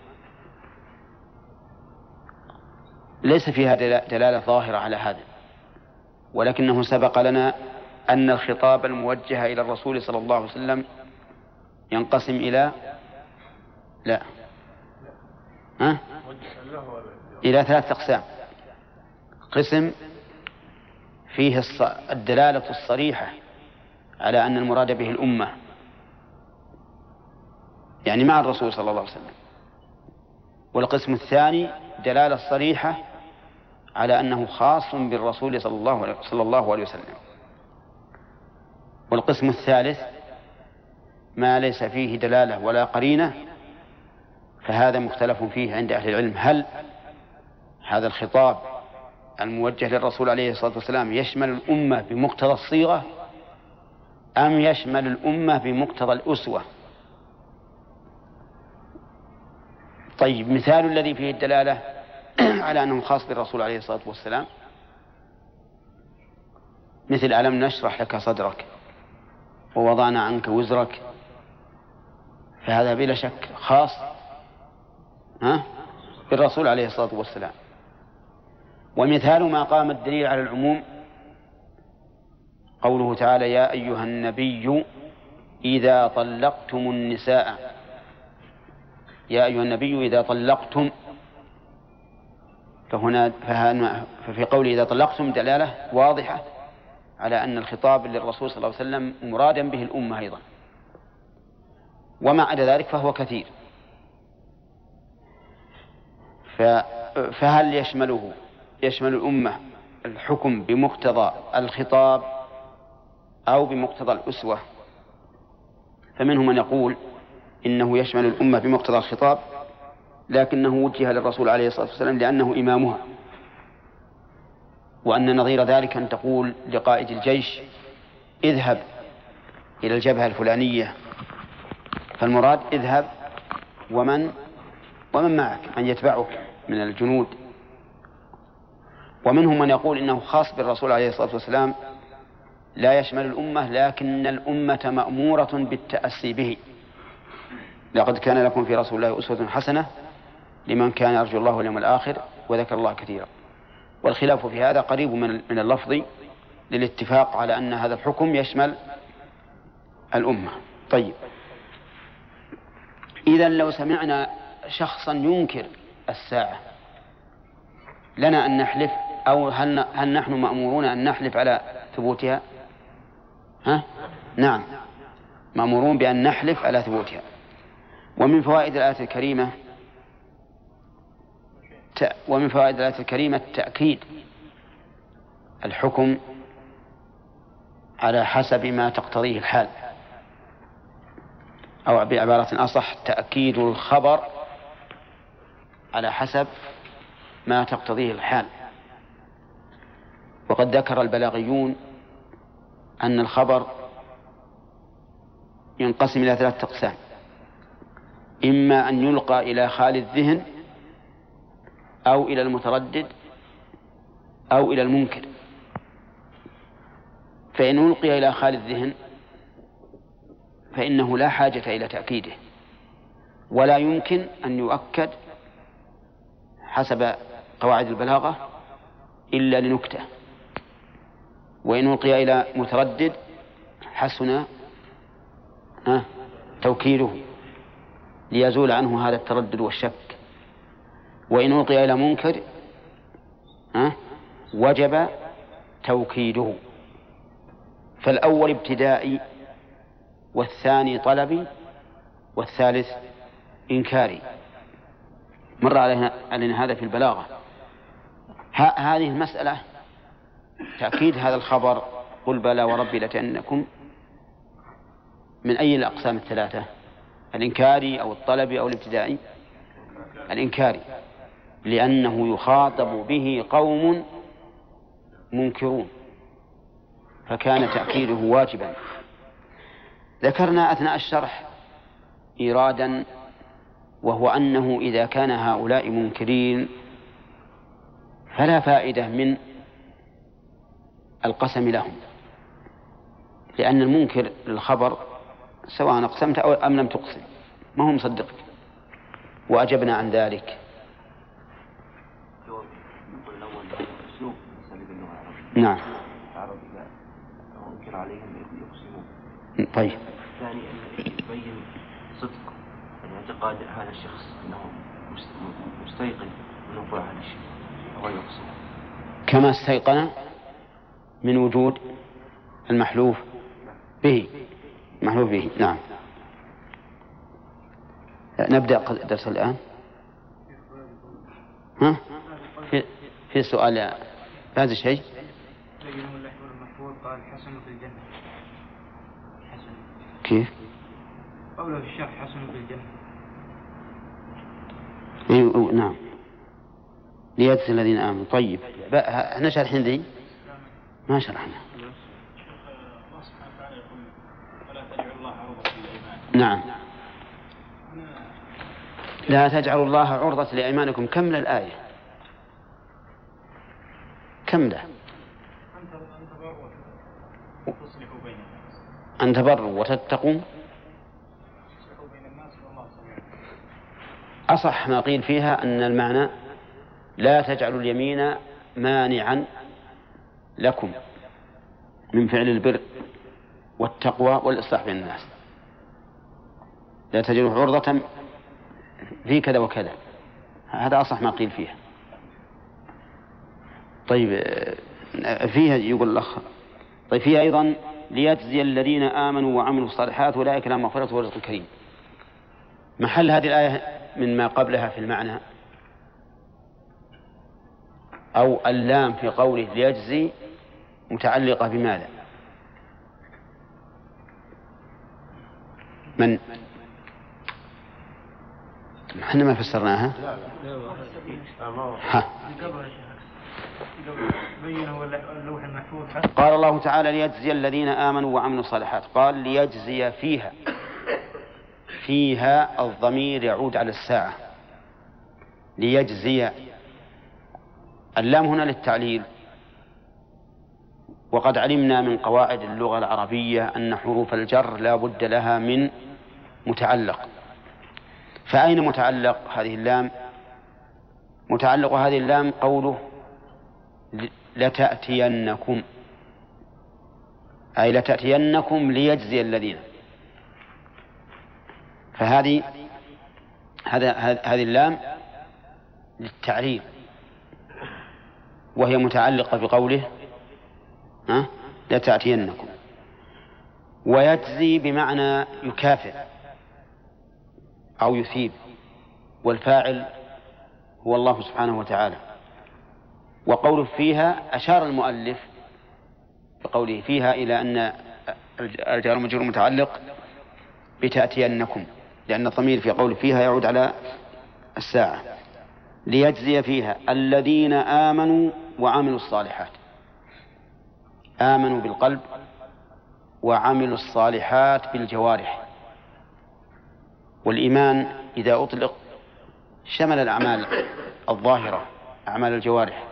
ليس فيها دلالة ظاهرة على هذا، ولكنه سبق لنا أن الخطاب الموجه إلى الرسول صلى الله عليه وسلم ينقسم إلى إلى 3 أقسام. قسم فيه الدلالة الصريحة على أن المراد به الأمة، يعني مع الرسول صلى الله عليه وسلم. والقسم الثاني دلالة صريحة على أنه خاص بالرسول صلى الله عليه وسلم. والقسم الثالث ما ليس فيه دلالة ولا قرينة، فهذا مختلف فيه عند أهل العلم، هل هذا الخطاب الموجه للرسول عليه الصلاة والسلام يشمل الأمة بمقتضى الصيغة أم يشمل الأمة بمقتضى الأسوة؟ طيب، مثال الذي فيه الدلالة على أنه خاص بالرسول عليه الصلاة والسلام مثل ألم نشرح لك صدرك ووضعنا عنك وزرك، فهذا بلا شك خاص بالرسول عليه الصلاة والسلام. ومثال ما قام الدليل على العموم قوله تعالى: يا أيها النبي إذا طلقتم النساء. يا أيها النبي إذا طلقتم، ففي قوله إذا طلقتم دلالة واضحة على أن الخطاب للرسول صلى الله عليه وسلم مرادا به الأمة أيضا، وما عدا ذلك فهو كثير. فهل يشمل الأمة الحكم بمقتضى الخطاب أو بمقتضى الأسوة؟ فمنهم من يقول إنه يشمل الأمة بمقتضى الخطاب، لكنه وجه للرسول عليه الصلاة والسلام لأنه إمامها، وأن نظير ذلك أن تقول لقائد الجيش: اذهب إلى الجبهة الفلانية، فالمراد اذهب ومن معك، من يتبعك من الجنود. ومنهم من يقول إنه خاص بالرسول عليه الصلاة والسلام، لا يشمل الأمة، لكن الأمة مأمورة بالتأسي به. لقد كان لكم في رسول الله أسوة حسنة لمن كان يرجو الله واليوم الآخر وذكر الله كثيرا. والخلاف في هذا قريب من اللفظ للاتفاق على أن هذا الحكم يشمل الأمة. طيب، إذن لو سمعنا شخصا ينكر الساعة لنا أن نحلف، أو هل نحن مأمورون أن نحلف على ثبوتها؟ نعم، مأمورون بأن نحلف على ثبوتها. ومن فوائد الآية الكريمة تأكيد الحكم على حسب ما تقتضيه الحال، أو بعبارة أصح تأكيد الخبر على حسب ما تقتضيه الحال. وقد ذكر البلاغيون أن الخبر ينقسم إلى 3 أقسام: إما أن يلقى إلى خالي الذهن، أو إلى المتردد، أو إلى المنكر. فإن ألقي إلى خالي الذهن فإنه لا حاجة إلى تأكيده، ولا يمكن أن يؤكد حسب قواعد البلاغة إلا لنكتة. وإن ألقي إلى متردد حسن توكيده ليزول عنه هذا التردد والشك. وإن ألقي إلى منكر وجب توكيده. فالأول ابتدائي، والثاني طلبي، والثالث إنكاري. مر علينا هذا في البلاغة. هذه المسألة تأكيد هذا الخبر: قل بلى وربي لتأتينكم، من أي الأقسام ال3؟ الإنكاري أو الطلبي أو الابتدائي؟ الإنكاري، لأنه يخاطب به قوم منكرون، فكان تأكيده واجبا. ذكرنا أثناء الشرح إيرادا، وهو أنه إذا كان هؤلاء منكرين فلا فائدة من القسم لهم، لأن المنكر للخبر سواء أقسمت أم لم تقسم ما هو مصدقك. وأجبنا عن ذلك. نعم. طيب. الثاني أن يبين صدق اعتقاد هذا الشخص أنه مستيقن من وقوع هذا الشيء وهو يقسم كما استيقن من وجود المحلوف به. نعم. نبدأ الدرس الآن. في سؤال هذا الشيء. قال حسن في الجنة. كيف؟ قوله في الشرح حسن في الجنة. نعم، ليجزي الذين آمنوا. طيب، احنا شرحين ذي ما شرحنا. نعم، لا تجعلوا الله عرضة لأيمانكم. كمل الآية، كمله. أن تبروا وتتقوا أصح ما قيل فيها أن المعنى لا تجعلوا اليمين مانعا لكم من فعل البر والتقوى والإصلاح بين الناس، لا تجعلوا عرضة في كذا وكذا، هذا أصح ما قيل فيها. طيب فيها يقول الأخ طيب فيها أيضا ليجزي الذين آمنوا وعملوا الصالحات أولئك لهم مغفرة ورزق كريم. محل هذه الآية من ما قبلها في المعنى، أو اللام في قوله ليجزي متعلقة بماذا؟ من احنا ما فسرناها. قال الله تعالى ليجزي الذين آمنوا وعملوا الصالحات، قال ليجزي فيها، فيها الضمير يعود على الساعة، ليجزي. اللام هنا للتعليل، وقد علمنا من قواعد اللغة العربية أن حروف الجر لا بد لها من متعلق. فأين متعلق هذه اللام؟ متعلق هذه اللام قوله لتأتينكم، أي لتأتينكم ليجزي الذين. فهذه اللام للتعريف، وهي متعلقة بقوله لتأتينكم. ويجزي بمعنى يكافئ أو يثيب، والفاعل هو الله سبحانه وتعالى. وقوله فيها أشار المؤلف بقوله فيها إلى أن الجار والمجرور متعلق بتأتينكم، لأن الضمير في قوله فيها يعود على الساعة. ليجزي فيها الذين آمنوا وعملوا الصالحات، آمنوا بالقلب وعملوا الصالحات بالجوارح. والإيمان إذا أطلق شمل الأعمال الظاهرة، أعمال الجوارح،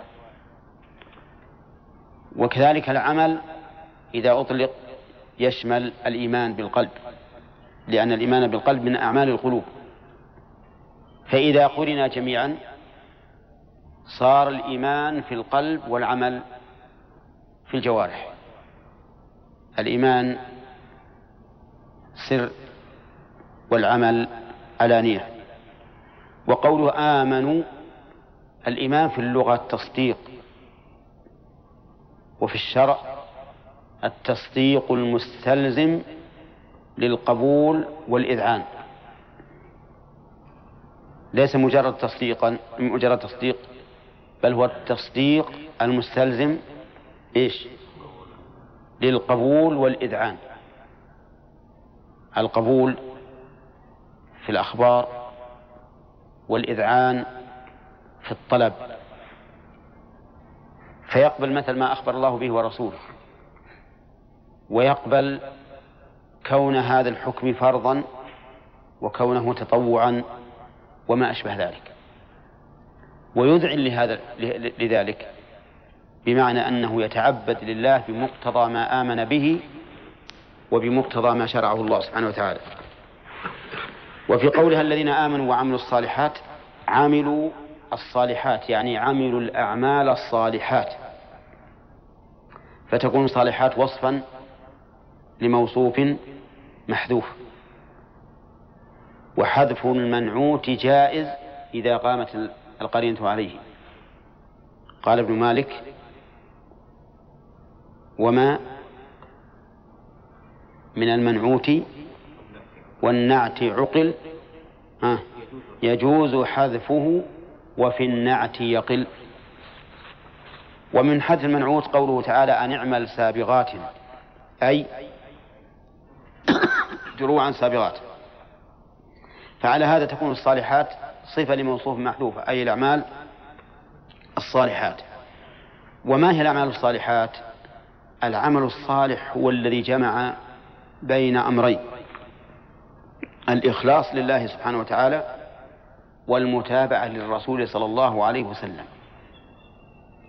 وكذلك العمل إذا أطلق يشمل الإيمان بالقلب، لأن الإيمان بالقلب من أعمال القلوب. فإذا قرنا جميعا صار الإيمان في القلب والعمل في الجوارح. الإيمان سر والعمل علانية. وقوله آمنوا، الإيمان في اللغة التصديق، وفي الشرع التصديق المستلزم للقبول والإذعان، ليس مجرد تصديق، بل هو التصديق المستلزم للقبول والإذعان. القبول في الأخبار، والإذعان في الطلب، فيقبل مثل ما أخبر الله به ورسوله، ويقبل كون هذا الحكم فرضا وكونه تطوعا وما أشبه ذلك، ويذعن لذلك بمعنى أنه يتعبد لله بمقتضى ما آمن به وبمقتضى ما شرعه الله سبحانه وتعالى. وفي قولها الذين آمنوا وعملوا الصالحات، عملوا الصالحات يعني عملوا الأعمال الصالحات، فتكون الصالحات وصفا لموصوف محذوف. وحذف المنعوت جائز إذا قامت القرينة عليه. قال ابن مالك: وما من المنعوت والنعت عقل يجوز حذفه وفي النعت يقل. ومن حذف المنعوت قوله تعالى: أن اعمل سابغات، أي دروعا سابغات. فعلى هذا تكون الصالحات صفة لموصوف محذوفة، أي الأعمال الصالحات. وما هي الأعمال الصالحات؟ العمل الصالح هو الذي جمع بين أمرين: الإخلاص لله سبحانه وتعالى والمتابعة للرسول صلى الله عليه وسلم.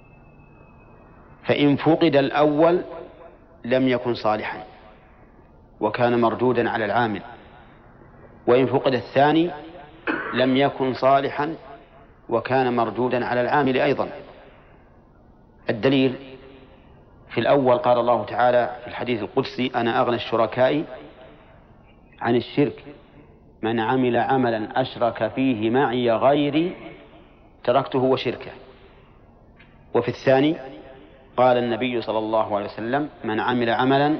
فإن فقد الأول لم يكن صالحا، وكان مردودا على العامل، وإن فقد الثاني لم يكن صالحا وكان مردودا على العامل أيضا. الدليل في الأول قال الله تعالى في الحديث القدسي: أنا أغنى الشركاء عن الشرك، من عمل عملا أشرك فيه معي غيري تركته وشركه. وفي الثاني قال النبي صلى الله عليه وسلم: من عمل عملا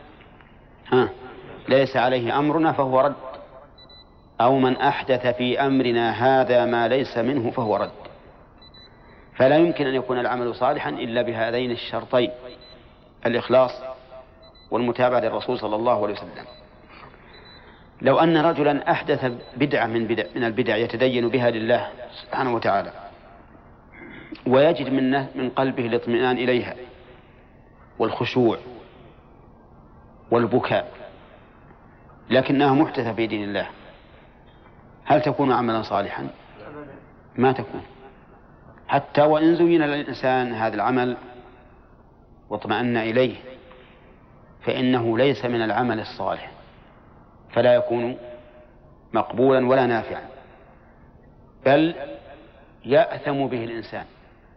ليس عليه أمرنا فهو رد، أو من أحدث في أمرنا هذا ما ليس منه فهو رد. فلا يمكن أن يكون العمل صالحا إلا بهذين الشرطين: الإخلاص والمتابعة للرسول صلى الله عليه وسلم. لو أن رجلا أحدث بدعة من البدع يتدين بها لله سبحانه وتعالى ويجد من قلبه الاطمئنان إليها والخشوع والبكاء، لكنها محدثة في دين الله، هل تكون عملا صالحا؟ ما تكون، حتى وإن زين للإنسان هذا العمل واطمأن إليه فإنه ليس من العمل الصالح، فلا يكون مقبولا ولا نافعا، بل يأثم به الإنسان،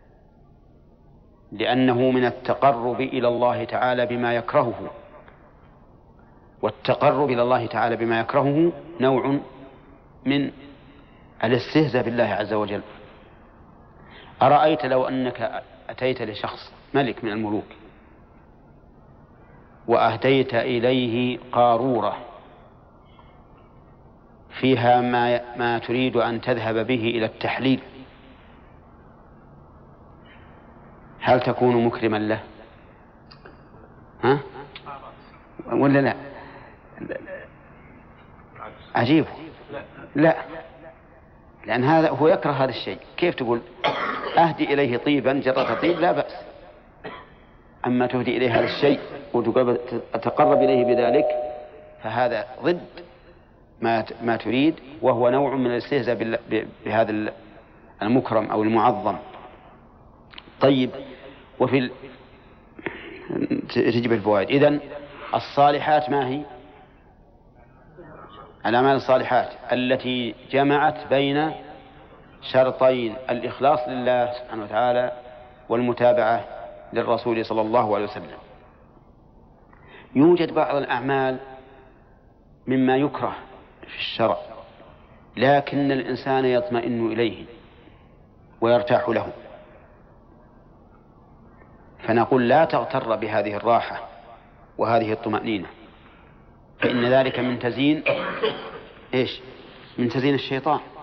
لأنه من التقرب إلى الله تعالى بما يكرهه، والتقرب إلى الله تعالى بما يكرهه نوع من الاستهزاء بالله عز وجل. أرأيت لو أنك أتيت لشخص ملك من الملوك وأهديت إليه قارورة فيها ما تريد أن تذهب به إلى التحليل، هل تكون مكرما له؟ ولا لا؟ عجيب. لا، لأن هذا هو يكره هذا الشيء. كيف تقول أهدي إليه طيبا جرة طيب؟ لا بأس. أما تهدي إليه هذا الشيء وتتقرب إليه بذلك فهذا ضد ما تريد، وهو نوع من الاستهزاء بهذا المكرم أو المعظم. طيب، وفي تجيب الفوائد. إذن الصالحات ما هي؟ الأعمال الصالحات التي جمعت بين شرطين: الإخلاص لله سبحانه وتعالى والمتابعة للرسول صلى الله عليه وسلم. يوجد بعض الأعمال مما يكره في الشرع لكن الإنسان يطمئن إليه ويرتاح له، فنقول لا تغتر بهذه الراحة وهذه الطمأنينة، فإن ذلك من تزيين من تزيين الشيطان.